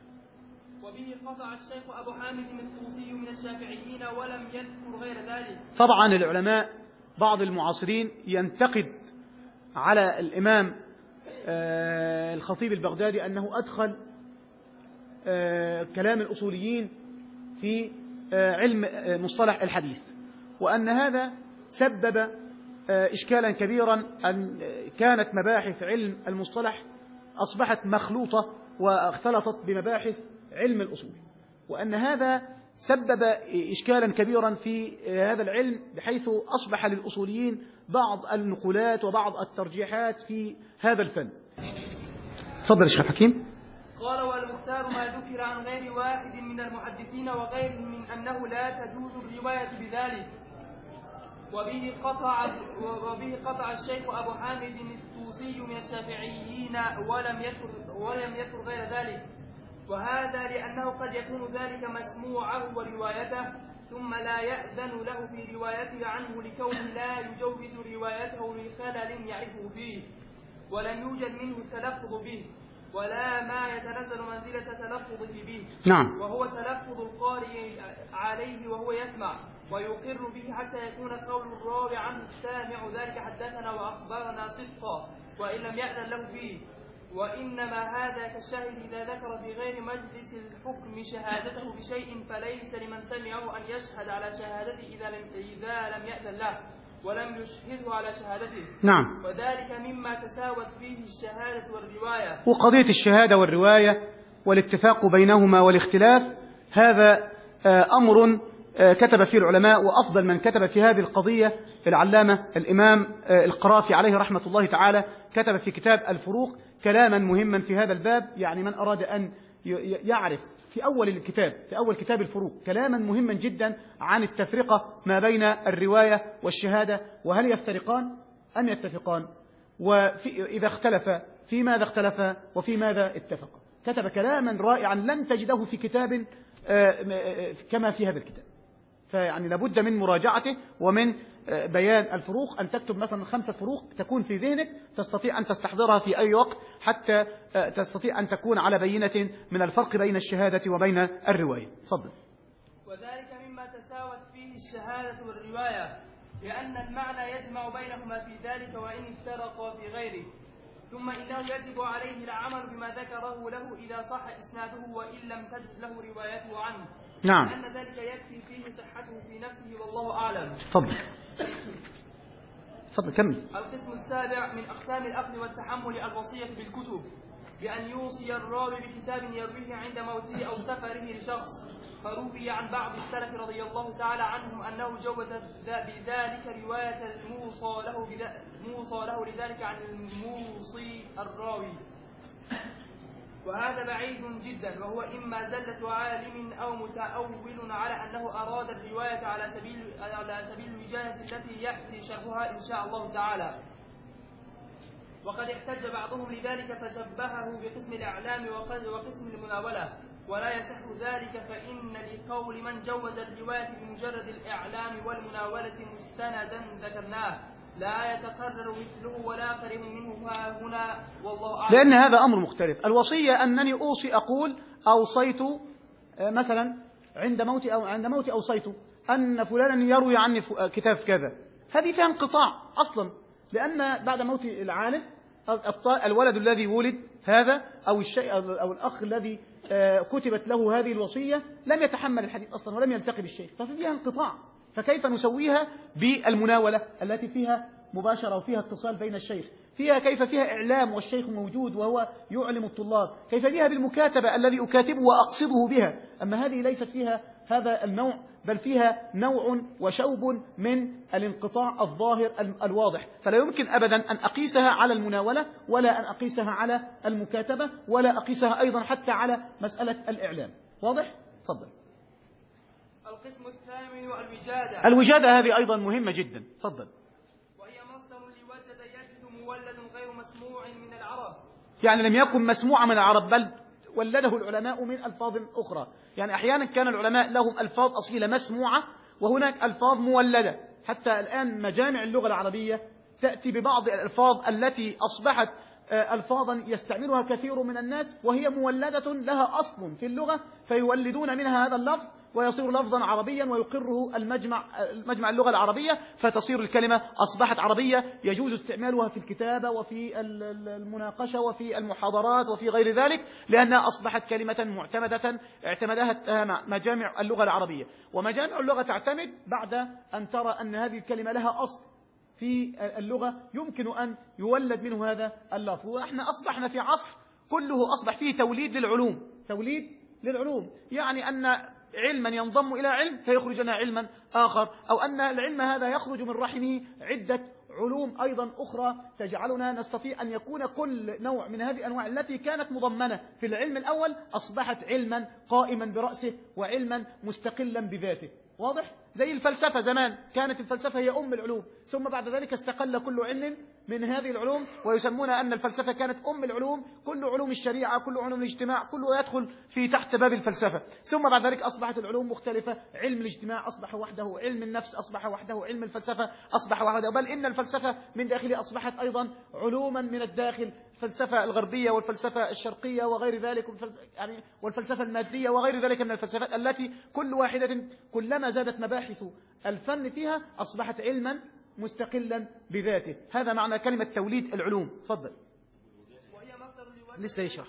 وبه قطع الشيخ أبو حامد الطوسي من الشافعيين ولم يذكر غير ذلك. طبعا العلماء بعض المعاصرين ينتقد على الإمام آه الخطيب البغدادي أنه أدخل آه كلام الأصوليين في آه علم آه مصطلح الحديث، وأن هذا سبب آه إشكالا كبيرا، أن كانت مباحث علم المصطلح أصبحت مخلوطة واختلطت بمباحث علم الأصول، وأن هذا سبب إشكالا كبيرا في هذا العلم، بحيث أصبح للأصوليين بعض النقولات وبعض الترجيحات في هذا الفن. تفضل يا شيخ حكيم. قال والمختار ما ذكر عن غير واحد من المحدثين وغيرهم من أنه لا تجوز الرواية بذلك، وبه قطع وبه قطع الشيخ أبو حامد الطوسي من الشافعيين ولم يذكر ولم يذكر غير ذلك، وهذا لأنه قد يكون ذلك مسموعه وروايته ثم لا يأذن له في روايته عنه لكونه لا يجوز روايته لخلل يعرفه فيه ولم يوجد منه التلفظ به ولا ما يتنزل منزلة تلفظه به. نعم. وهو تلفظ القارئ عليه وهو يسمع، ويقر به حتى يكون قول الراوي عنه السامع ذلك حدثنا وأخبرنا صدقا وإن لم يأذن له فيه. وإنما هذا كالشاهد إذا ذكر في غير مجلس الحكم شهادته بشيء فليس لمن سمعه أن يشهد على شهادته إذا لم, إذا لم يأذن له ولم يشهده على شهادته. نعم. وذلك مما تساوت فيه الشهادة والرواية. وقضية الشهادة والرواية والاتفاق بينهما والاختلاف هذا أمر كتب فيه العلماء، وأفضل من كتب في هذه القضية العلامة الإمام القرافي عليه رحمة الله تعالى، كتب في كتاب الفروق كلاما مهما في هذا الباب. يعني من أراد أن يعرف في أول الكتاب في أول كتاب الفروق كلاما مهما جدا عن التفرقة ما بين الرواية والشهادة، وهل يفترقان أم يتفقان، وإذا اختلف في ماذا اختلف وفي ماذا اتفق. كتب كلاما رائعا لم تجده في كتاب كما في هذا الكتاب. فيعني لابد من مراجعته ومن بيان الفروق، أن تكتب مثلا خمسة فروق تكون في ذهنك تستطيع أن تستحضرها في أي وقت حتى تستطيع أن تكون على بينة من الفرق بين الشهادة وبين الرواية. تفضل. وذلك مما تساوت فيه الشهادة والرواية، لأن المعنى يجمع بينهما في ذلك وإن افترقا في غيره. ثم إنه يجب عليه العمل بما ذكره له إذا صح إسناده وإن لم تجد له روايته عنه. نعم. لأن ذلك يكفي فيه صحته في نفسه والله أعلم. تفضل. تفضل كمل. القسم السابع من أقسام الأخذ والتحمل الوصية بالكتب، بأن يوصي الراوي بكتاب يرويه عند موته أو سفره لشخص. فروي عن بعض السلف رضي الله تعالى عنهم أنه جوز بذلك رواية الموصى له موصى له لذلك عن الموصي الراوي، وهذا بعيد جدا، وهو إما زلة عالم أو متأول على أنه أراد الرواية على سبيل على سبيل الوجاهة التي يأتي شرحها إن شاء الله تعالى. وقد احتج بعضهم لذلك فشبهه بقسم الإعلام وقسم المناولة، ولا يصح ذلك، فإن لقول من جوز الرواية بمجرد الإعلام والمناولة مستندا ذكرناه لا يتقرر مثله ولا قريب منه هنا والله أعلم. لأن هذا أمر مختلف. الوصية أنني أوصي أقول أوصيت مثلا عند موتي أو عند موتي أوصيت أن فلانا يروي عني كتاب كذا، هذه فيها انقطاع أصلا، لأن بعد موت العالم الولد الذي ولد هذا أو الشيء أو الأخ الذي كتبت له هذه الوصية لم يتحمل الحديث أصلا ولم يلتقي بالشيخ، ففيها انقطاع. فكيف نسويها بالمناولة التي فيها مباشرة وفيها اتصال بين الشيخ، فيها كيف فيها إعلام والشيخ موجود وهو يعلم الطلاب، كيف فيها بالمكاتبة الذي أكاتبه وأقصده بها. أما هذه ليست فيها هذا النوع، بل فيها نوع وشوب من الانقطاع الظاهر الواضح، فلا يمكن أبدا أن أقيسها على المناولة ولا أن أقيسها على المكاتبة ولا أقيسها أيضا حتى على مسألة الإعلام. واضح؟ تفضل. القسم الثامن الوجادة. الوجادة هذه أيضا مهمة جدا. تفضل. وهي مصدر لوجد يجد مولد غير مسموع من العرب، يعني لم يكن مسموعا من العرب بل ولده العلماء من ألفاظ أخرى. يعني أحيانا كان العلماء لهم ألفاظ أصيلة مسموعة وهناك ألفاظ مولدة. حتى الآن مجامع اللغة العربية تأتي ببعض الألفاظ التي أصبحت ألفاظا يستعملها كثير من الناس وهي مولدة لها أصل في اللغة، فيولدون منها هذا اللفظ ويصير لفظا عربيا ويقره المجمع المجمع اللغة العربية، فتصير الكلمة أصبحت عربية يجوز استعمالها في الكتابة وفي المناقشة وفي المحاضرات وفي غير ذلك، لأنها أصبحت كلمة معتمدة اعتمدها مجامع اللغة العربية. ومجامع اللغة تعتمد بعد أن ترى أن هذه الكلمة لها أصل في اللغة يمكن أن يولد منه هذا اللفظ. وإحنا أصبحنا في عصر كله أصبح فيه توليد للعلوم، توليد للعلوم، يعني أن علما ينضم إلى علم فيخرج لنا علما آخر، أو أن العلم هذا يخرج من رحمه عدة علوم أيضا أخرى تجعلنا نستطيع أن يكون كل نوع من هذه الأنواع التي كانت مضمنة في العلم الأول أصبحت علما قائما برأسه وعلما مستقلا بذاته. واضح؟ زي الفلسفة زمان كانت الفلسفة هي أم العلوم، ثم بعد ذلك استقل كل علم من هذه العلوم ويسمون أن الفلسفة كانت أم العلوم، كل علوم الشريعة كل علوم الاجتماع كله يدخل في تحت باب الفلسفة. ثم بعد ذلك أصبحت العلوم مختلفة، علم الاجتماع أصبح وحده، علم النفس أصبح وحده، علم الفلسفة أصبح وحده، بل إن الفلسفة من داخله أصبحت أيضا علوما من الداخل الفلسفة الغربية والفلسفة الشرقية وغير ذلك، يعني والفلسفة المادية وغير ذلك من الفلسفات التي كل واحدة كلما زادت مباحث الفن فيها أصبحت علما مستقلا بذاته. هذا معنى كلمة توليد العلوم. تفضل. وهي مصدر لسه يشرح.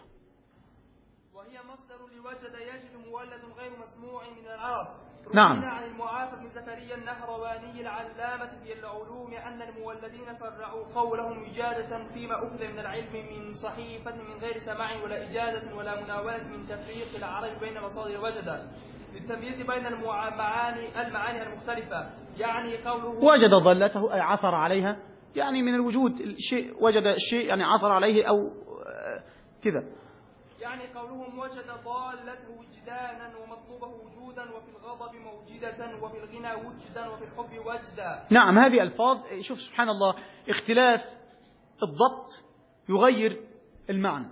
وهي مصدر لوجد يجد مولد غير مسموع من العرب. نعم. عن المعافى بن زكريا النهرواني العلامة في العلوم أن المولدين فرعوا قولهم إجازة فيما أخذ من العلم من صحيفة من غير سماع ولا إجازة ولا مناولة من تفريق العرب بين مصادر وجد للتمييز بين المعاني المعاني المختلفة. يعني قوله وجد ضلته أي عثر عليها، يعني من الوجود الشيء، وجد الشيء يعني عثر عليه أو كذا. يعني قولهم وجد ضالته وجدانا ومطلوبه وجودا وفي الغضب موجدة وفي الغنى وجدا وفي الحب وجدا. نعم، هذه ألفاظ شوف سبحان الله اختلاف الضبط يغير المعنى.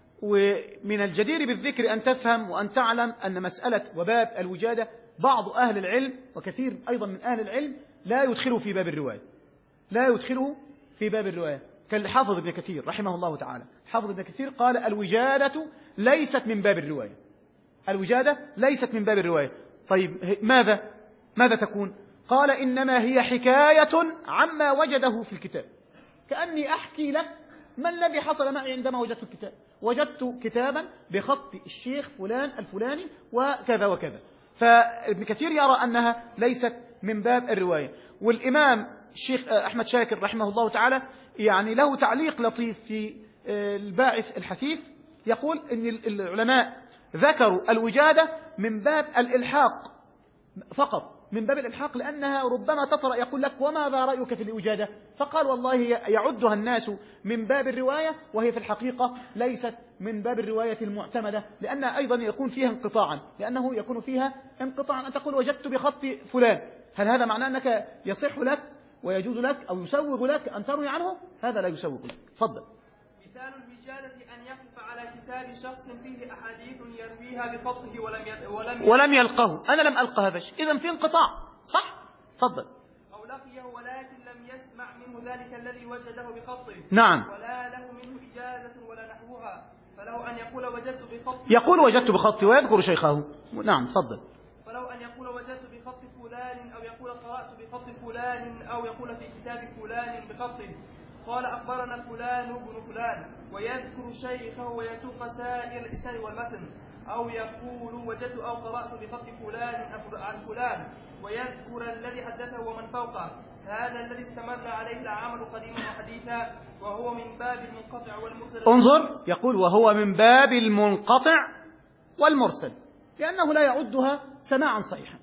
ومن الجدير بالذكر أن تفهم وأن تعلم أن مسألة وباب الوجادة بعض أهل العلم وكثير أيضا من أهل العلم لا يدخله في باب الرواية، لا يدخله في باب الرواية، كالحافظ ابن كثير رحمه الله تعالى. الحافظ ابن كثير قال الوجادة ليست من باب الرواية، الوجادة ليست من باب الرواية. طيب ماذا ماذا تكون؟ قال إنما هي حكاية عما وجده في الكتاب، كأني أحكي لك ما الذي حصل معي عندما وجدت الكتاب. وجدت كتابا بخط الشيخ فلان الفلاني وكذا وكذا. فابن كثير يرى أنها ليست من باب الرواية. والإمام الشيخ أحمد شاكر رحمه الله تعالى يعني له تعليق لطيف في الباعث الحثيث، يقول إن العلماء ذكروا الوجادة من باب الإلحاق فقط، من باب الإلحاق، لأنها ربما تطرأ يقول لك وماذا رأيك في الوجادة؟ فقال والله يعدها الناس من باب الرواية وهي في الحقيقة ليست من باب الرواية المعتمدة، لأنها أيضا يكون فيها انقطاعا، لأنه يكون فيها انقطاعا. أن تقول وجدت بخط فلان، هل هذا معناه أنك يصح لك ويجوز لك أو يسوغ لك أن تروي عنه؟ هذا لا يسوغ لك. تفضل. مثال الوجادة أن يقف على كتاب شخص فيه أحاديث يرويها بخطه ولم ولم ولم يلقه. أنا لم ألقى هذا الشيء، إذن في انقطاع، صح؟ تفضل. أو لقيه ولكن لم يسمع منه ذلك الذي وجده بخطه. نعم. ولا له منه إجازة ولا نحوها، فله أن يقول وجدت بخطي، يقول وجدت بخطي ويذكر شيخه. نعم تفضل. فلو أن يقول وجدت بخط فلان أو يقول قرأت بخط فلان أو يقول في كتاب فلان بخطه. قال أخبرنا فلان ابن فلان ويذكر شيخه ويسوق سائر الإسناد والمتن، أو يقول وجدت أو قرأت بخط فلان عن فلان ويذكر الذي حدثه ومن فوقه. هذا الذي استمر عليه العمل قديما وحديثا، وهو من باب المنقطع والمرسل. انظر، يقول وهو من باب المنقطع والمرسل، لأنه لا يعدها سماعا صحيحا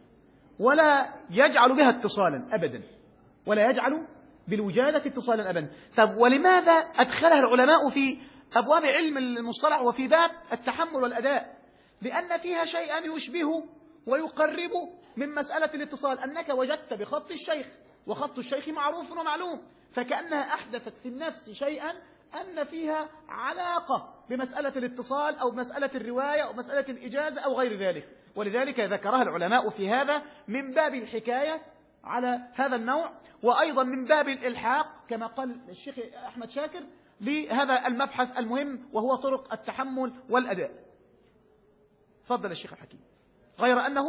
ولا يجعل بها اتصالا أبدا، ولا يجعل بالوجادة اتصالا أبدا. طب ولماذا أدخلها العلماء في أبواب علم المصطلح وفي باب التحمل والأداء؟ لأن فيها شيئا يشبه ويقرب من مسألة الاتصال، أنك وجدت بخط الشيخ وخط الشيخ معروف ومعلوم، فكأنها أحدثت في النفس شيئا أن فيها علاقة بمسألة الاتصال أو مسألة الرواية أو مسألة الإجازة أو غير ذلك. ولذلك ذكرها العلماء في هذا من باب الحكاية على هذا النوع، وأيضا من باب الإلحاق كما قال الشيخ أحمد شاكر لهذا المبحث المهم وهو طرق التحمل والأداء. تفضل الشيخ الحكيم. غير أنه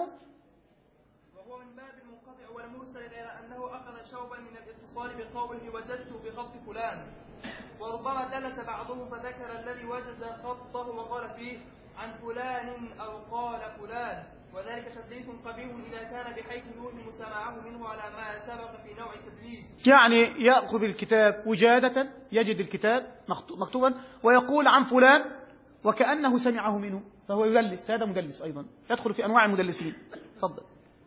وهو من باب المنقطع والمرسل، غير أنه أخذ شوبا من الاتصال بقوله وجدت بخط فلان، وربما دلس بعضهم فذكر الذي وجد خطه وقال فيه عن فلان أو قال فلان، وذلك تدليس قبيح إذا كان بحيث يوهم سماعه منه على ما سبق في نوع التدليس. يعني يأخذ الكتاب وجادة، يجد الكتاب مكتوبا ويقول عن فلان وكأنه سمعه منه، فهو يدلس. هذا مدلس أيضا، يدخل في أنواع المدلسين. تفضل.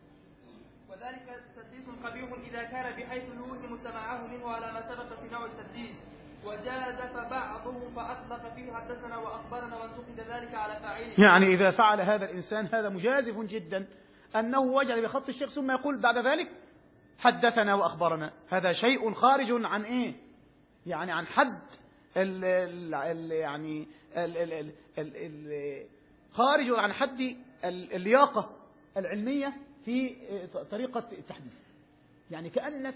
وذلك تدليس قبيح إذا كان بحيث يوهم سماعه منه على ما سبق في نوع التدليس. وجادف بعضهم فأطلق فيه حدثنا وأخبرنا وانتقد ذلك على فاعله. يعني إذا فعل هذا الإنسان هذا مجازف جدا، أنه وجد بخط الشيخ ثم يقول بعد ذلك حدثنا وأخبرنا، هذا شيء خارج عن إيه؟ يعني عن حد ال ال ال يعني ال ال ال ال ال خارج عن حد اللياقة العلمية في طريقة التحديث. يعني كأنك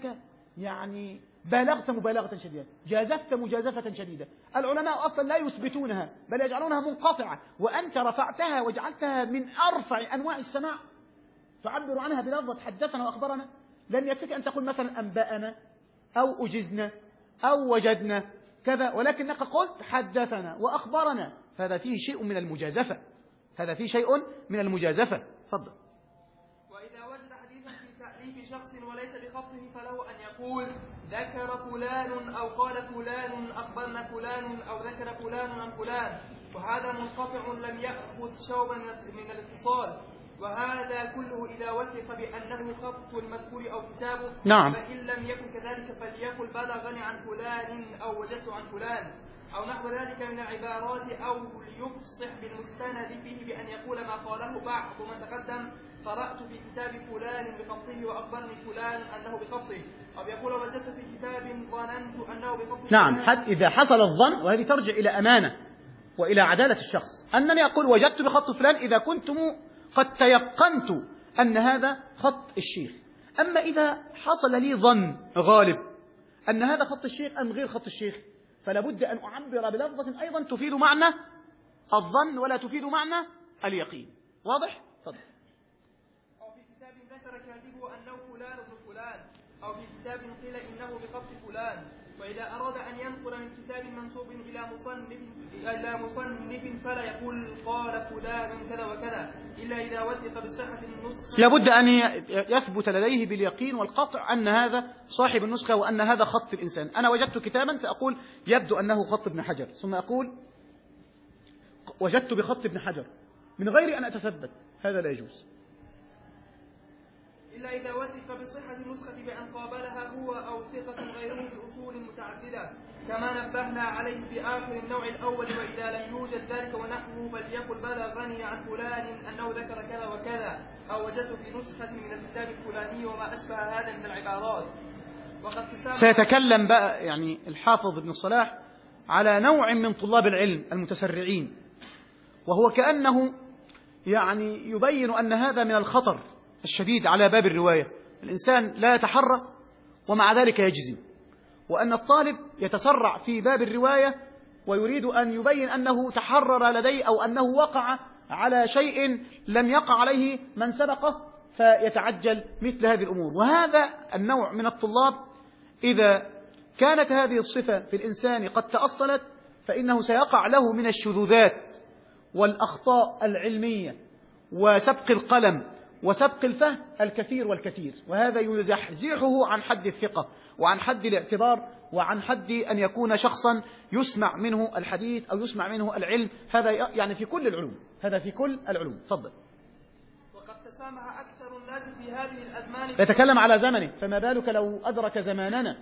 يعني بالغت مبالغة شديدة، جازفت مجازفة شديدة. العلماء أصلا لا يثبتونها بل يجعلونها منقطعة، وأنت رفعتها وجعلتها من أرفع أنواع السماع تعبر عنها بلفظة حدثنا وأخبرنا. لن يكفيك أن تقول مثلا أنبأنا أو أجزنا أو وجدنا كذا، ولكنك قلت حدثنا وأخبرنا، فهذا فيه شيء من المجازفة، هذا فيه شيء من المجازفة. تفضل. وإذا وجد حديثا في تأليف شخص وليس بخطه فله أن يقول ذكر فلان أو قال فلان أخبرنا فلان أو ذكر فلان عن فلان، وهذا منقطع لم يأخذ شوبا من الاتصال، وهذا كله إذا وثق بأنه خط المذكور أو كتابه. نعم. فإن لم يكن كذلك فليقل بلغني عن فلان أو وجدت عن فلان أو نحو ذلك من العبارات، أو ليفصح بالمستند فيه بأن يقول ما قاله بعض من تقدم قرأت في كتاب فلان بخطه وأخبرني فلان أنه بخطه، أو يقول وجدت في كتاب ظننت أنه بخطه. نعم، حتى إذا حصل الظن، وهذه ترجع إلى أمانة وإلى عدالة الشخص، أنني أقول وجدت بخط فلان إذا كنت قد تيقنت أن هذا خط الشيخ. أما إذا حصل لي ظن غالب أن هذا خط الشيخ أم غير خط الشيخ، فلا بد أن أعبر بلفظة أيضا تفيد معنى الظن ولا تفيد معنى اليقين. واضح؟ تفضل. أو في كتاب ذكر كاتبه أنه فلان ابن فلان، أو في كتاب قيل إنه بخط فلان. وإذا أراد أن ينقل من كتاب منسوب إلى مصنف إلى مصنف فلا يقول قال فلان كذا وكذا، إلا إذا وثق بصحة النسخة. لابد أن يثبت لديه باليقين والقطع أن هذا صاحب النسخة وأن هذا خط الإنسان. أنا وجدت كتابا سأقول يبدو أنه خط ابن حجر، ثم أقول وجدت بخط ابن حجر من غير أن أتثبت، هذا لا يجوز. إلا إذا وثق بصحة النسخة بأن قابلها هو أو ثقة غيره بأصول متعددة، كما نبهنا عليه في آخر النوع الأول. وإذا لم يوجد ذلك ونحوه فليقل بلغني عن فلان أنه ذكر كذا وكذا، أو وجدت في نسخة من الكتاب الفلاني وما أشبه هذا من العبارات. وقد سيتكلم بقى يعني الحافظ ابن الصلاح على نوع من طلاب العلم المتسرعين، وهو كأنه يعني يبين أن هذا من الخطر الشديد على باب الرواية. الإنسان لا يتحرى ومع ذلك يجزم، وأن الطالب يتسرع في باب الرواية ويريد أن يبين أنه تحرر لديه أو أنه وقع على شيء لم يقع عليه من سبقه، فيتعجل مثل هذه الأمور. وهذا النوع من الطلاب إذا كانت هذه الصفة في الإنسان قد تأصلت فإنه سيقع له من الشذوذات والأخطاء العلمية وسبق القلم وسبق الفهم الكثير والكثير، وهذا يزحزحه عن حد الثقة وعن حد الاعتبار وعن حد أن يكون شخصا يسمع منه الحديث أو يسمع منه العلم. هذا يعني في كل العلوم، هذا في كل العلوم. تفضل. وقد تسامح أكثر الناس في هذه الأزمان، يتكلم على زمنه، فما بالك لو أدرك زماننا.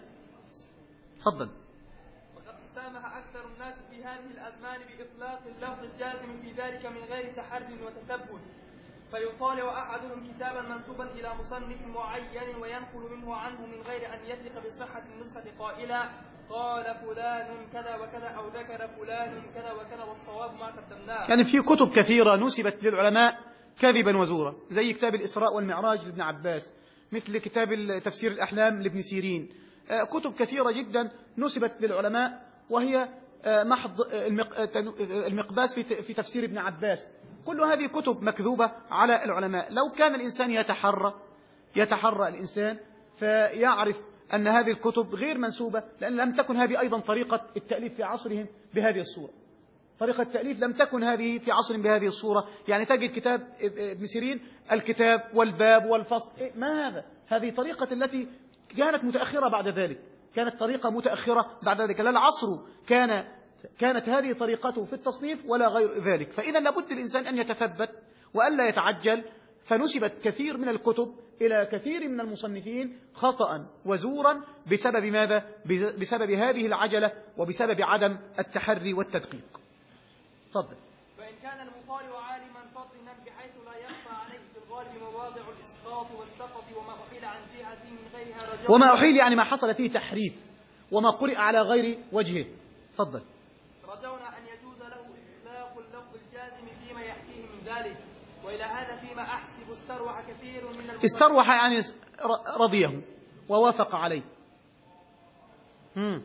تفضل. وقد تسامح أكثر الناس في هذه الأزمان بإطلاق اللفظ الجازم في ذلك من غير تحري وتثبت، فيطالع أحدهم كتابا منسوبا إلى مصنف معين وينقل منه عنه من غير أن يثق بصحة النسخة قائلا قال فلان كذا وكذا أو ذكر فلان كذا وكذا والصواب ما قدمناه. يعني في كتب كثيرة نسبت للعلماء كذبا وزورا، زي كتاب الإسراء والمعراج لابن عباس، مثل كتاب تفسير الأحلام لابن سيرين. كتب كثيرة جدا نسبت للعلماء وهي محض المقباس في تفسير ابن عباس. كل هذه كتب مكذوبة على العلماء. لو كان الإنسان يتحرى يتحرى الإنسان فيعرف أن هذه الكتب غير منسوبة، لأن لم تكن هذه أيضا طريقة التأليف في عصرهم بهذه الصورة. طريقة التأليف لم تكن هذه في عصر بهذه الصورة. يعني تجد كتاب ابن سيرين الكتاب والباب والفصل، ما هذا؟ هذه طريقة التي كانت متأخرة بعد ذلك، كانت طريقة متأخرة بعد ذلك، لا العصر كان كانت هذه طريقته في التصنيف ولا غير ذلك. فإذا لابد الإنسان أن يتثبت وألا يتعجل. فنسبت كثير من الكتب إلى كثير من المصنفين خطأ وزورا بسبب ماذا؟ بسبب هذه العجلة وبسبب عدم التحري والتدقيق. تفضل. وإن كان المطالع عالما فطنا بحيث لا يخفى عليه في الغالب مواضع الإسقاط والسقط وما أحيل عن جهة من غيرها رجاء. وما أحيل يعني ما حصل فيه تحريف وما قرئ على غير وجهه. تفضل. رجونا أن يجوز له إطلاق اللفظ الجازم فيما يحكيه من ذلك، وإلى هذا فيما أحسب استروح كثير من المصنفين. استروح يعني رضيه ووافق عليه. مم.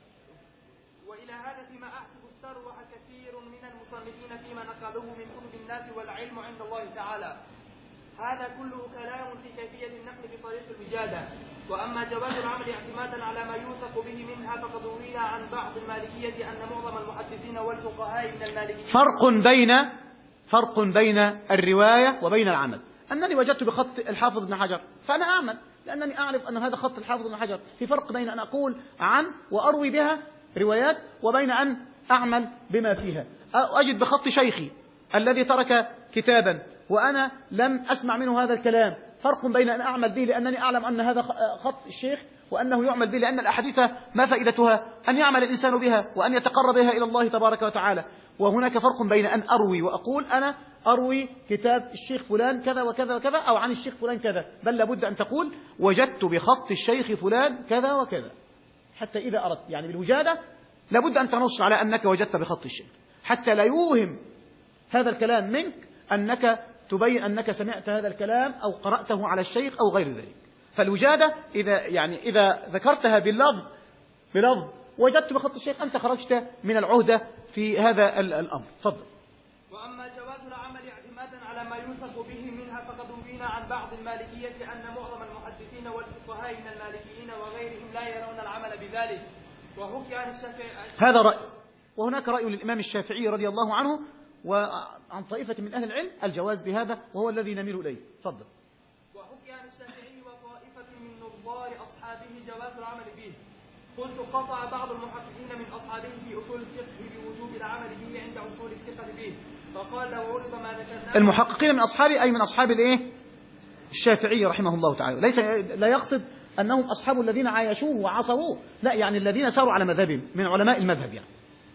وإلى هذا فيما أحسب استروح كثير من المصنفين فيما نقلوه من كتب الناس والعلم عند الله تعالى. هذا كله كلام في كيفية النقل بطريق الوجادة. وأما جواز العمل اعتمادا على ما يوثق به منها فقد روي عن بعض المالكية أن معظم المحدثين والفقهاء من المالكية. فرق بين فرق بين الرواية وبين العمل. أنني وجدت بخط الحافظ ابن حجر فأنا أعمل لأنني أعرف أن هذا خط الحافظ ابن حجر. في فرق بين أن أقول عن وأروي بها روايات وبين أن أعمل بما فيها. أجد بخط شيخي الذي ترك كتابا وأنا لم أسمع منه هذا الكلام، فرق بين أن أعمل به لأنني أعلم أن هذا خط الشيخ وأنه يعمل به، لأن الأحاديث ما فائدتها؟ أن يعمل الإنسان بها وأن يتقرب بها إلى الله تبارك وتعالى. وهناك فرق بين أن أروي وأقول أنا أروي كتاب الشيخ فلان كذا وكذا وكذا أو عن الشيخ فلان كذا، بل لابد أن تقول وجدت بخط الشيخ فلان كذا وكذا، حتى إذا أردت يعني بالوجادة لابد أن تنص على أنك وجدت بخط الشيخ، حتى لا يوهم هذا الكلام منك أنك تبين أنك سمعت هذا الكلام أو قرأته على الشيخ أو غير ذلك. فالوجادة إذا يعني إذا ذكرتها باللفظ بلفظ وجدت بخط الشيخ أنت خرجت من العهدة في هذا الأمر. تفضل. وأما جواز العمل اعتمادا على ما يوثق به منها فقد روينا عن بعض المالكية أن معظم المحدثين والفقهاء من المالكيين وغيرهم لا يرون العمل بذلك. وحكي عن الشافعي هذا رأي، وهناك رأي للإمام الشافعي رضي الله عنه وعن طائفة من أهل العلم الجواز بهذا وهو الذي نميل إليه. تفضل. وحكي عن الشافعي وطائفة من نظار أصحابه جواز العمل به. قلت قطع بعض المحققين من أصحابه في أصول الفقه بوجوب العمل به عند أصول الثقة به، فقال لو عرض ما ذكرناه. المحققين من أصحابه أي من أصحاب الإيه؟ الشافعي رحمه الله تعالى، ليس لا يقصد أنهم أصحاب الذين عايشوه وعصروه، لا، يعني الذين ساروا على مذهبهم من علماء المذهب يعني.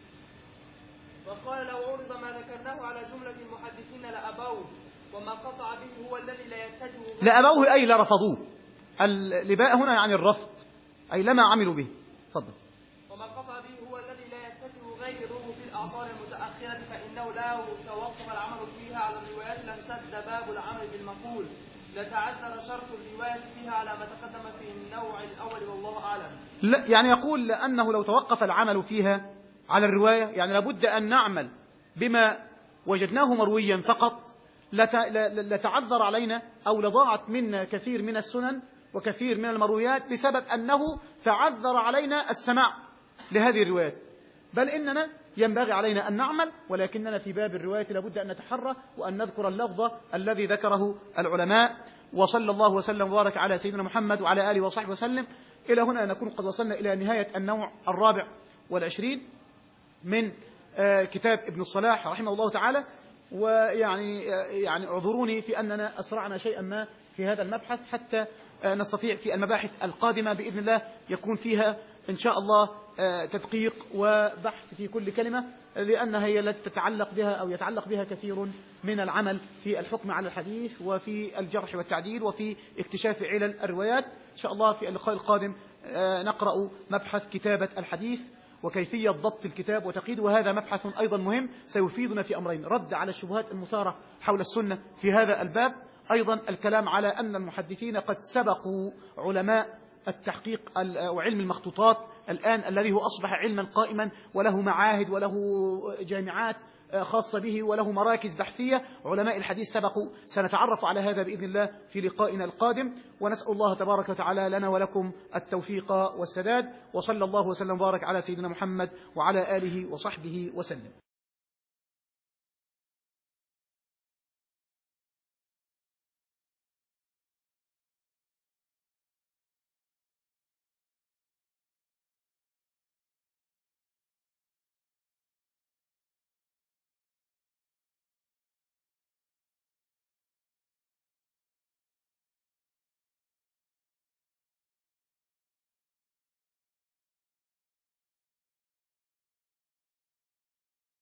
وقال لو عرض ما ذكرناه على جملة المحدثين لأبوه، وما قطع به هو الذي لا يتجه. لأبوه أي لرفضوه. اللباء هنا يعني الرفض، أي لما عملوا به. تفضل. وما قطع به هو الذي لا يتجه غيره في الأعصار المتأخرة، فإنه لا توقف العمل فيها على الروايات لانسد باب العمل بالمقول، لتعذر شرط الرواية فيها على ما تقدم في النوع الأول والله أعلم. لا، يعني يقول لأنه لو توقف العمل فيها على الرواية يعني لابد أن نعمل بما وجدناه مرويا فقط، لتعذر علينا أو لضاعت منا كثير من السنن وكثير من المرويات بسبب أنه تعذر علينا السماع لهذه الروايات. بل إننا ينبغي علينا أن نعمل، ولكننا في باب الرواية لابد أن نتحرى وأن نذكر اللفظ الذي ذكره العلماء. وصلى الله وسلم وبارك على سيدنا محمد وعلى آله وصحبه وسلم. إلى هنا نكون قد وصلنا إلى نهاية النوع الرابع والعشرين من كتاب ابن الصلاح رحمه الله تعالى. ويعني يعني اعذروني في أننا أسرعنا شيئا ما في هذا المبحث حتى نستطيع في المباحث القادمة بإذن الله يكون فيها إن شاء الله تدقيق وبحث في كل كلمة، لأنها هي التي تتعلق بها أو يتعلق بها كثير من العمل في الحكم على الحديث وفي الجرح والتعديل وفي اكتشاف علل الروايات. إن شاء الله في اللقاء القادم نقرأ مبحث كتابة الحديث وكيفية ضبط الكتاب وتقييده، وهذا مبحث أيضا مهم سيفيدنا في أمرين: رد على الشبهات المثارة حول السنة في هذا الباب، أيضا الكلام على أن المحدثين قد سبقوا علماء التحقيق وعلم المخطوطات الآن الذي هو أصبح علما قائما وله معاهد وله جامعات خاصة به وله مراكز بحثية. علماء الحديث سبقوا، سنتعرف على هذا بإذن الله في لقائنا القادم، ونسأل الله تبارك وتعالى لنا ولكم التوفيق والسداد. وصلى الله وسلم وبارك على سيدنا محمد وعلى آله وصحبه وسلم.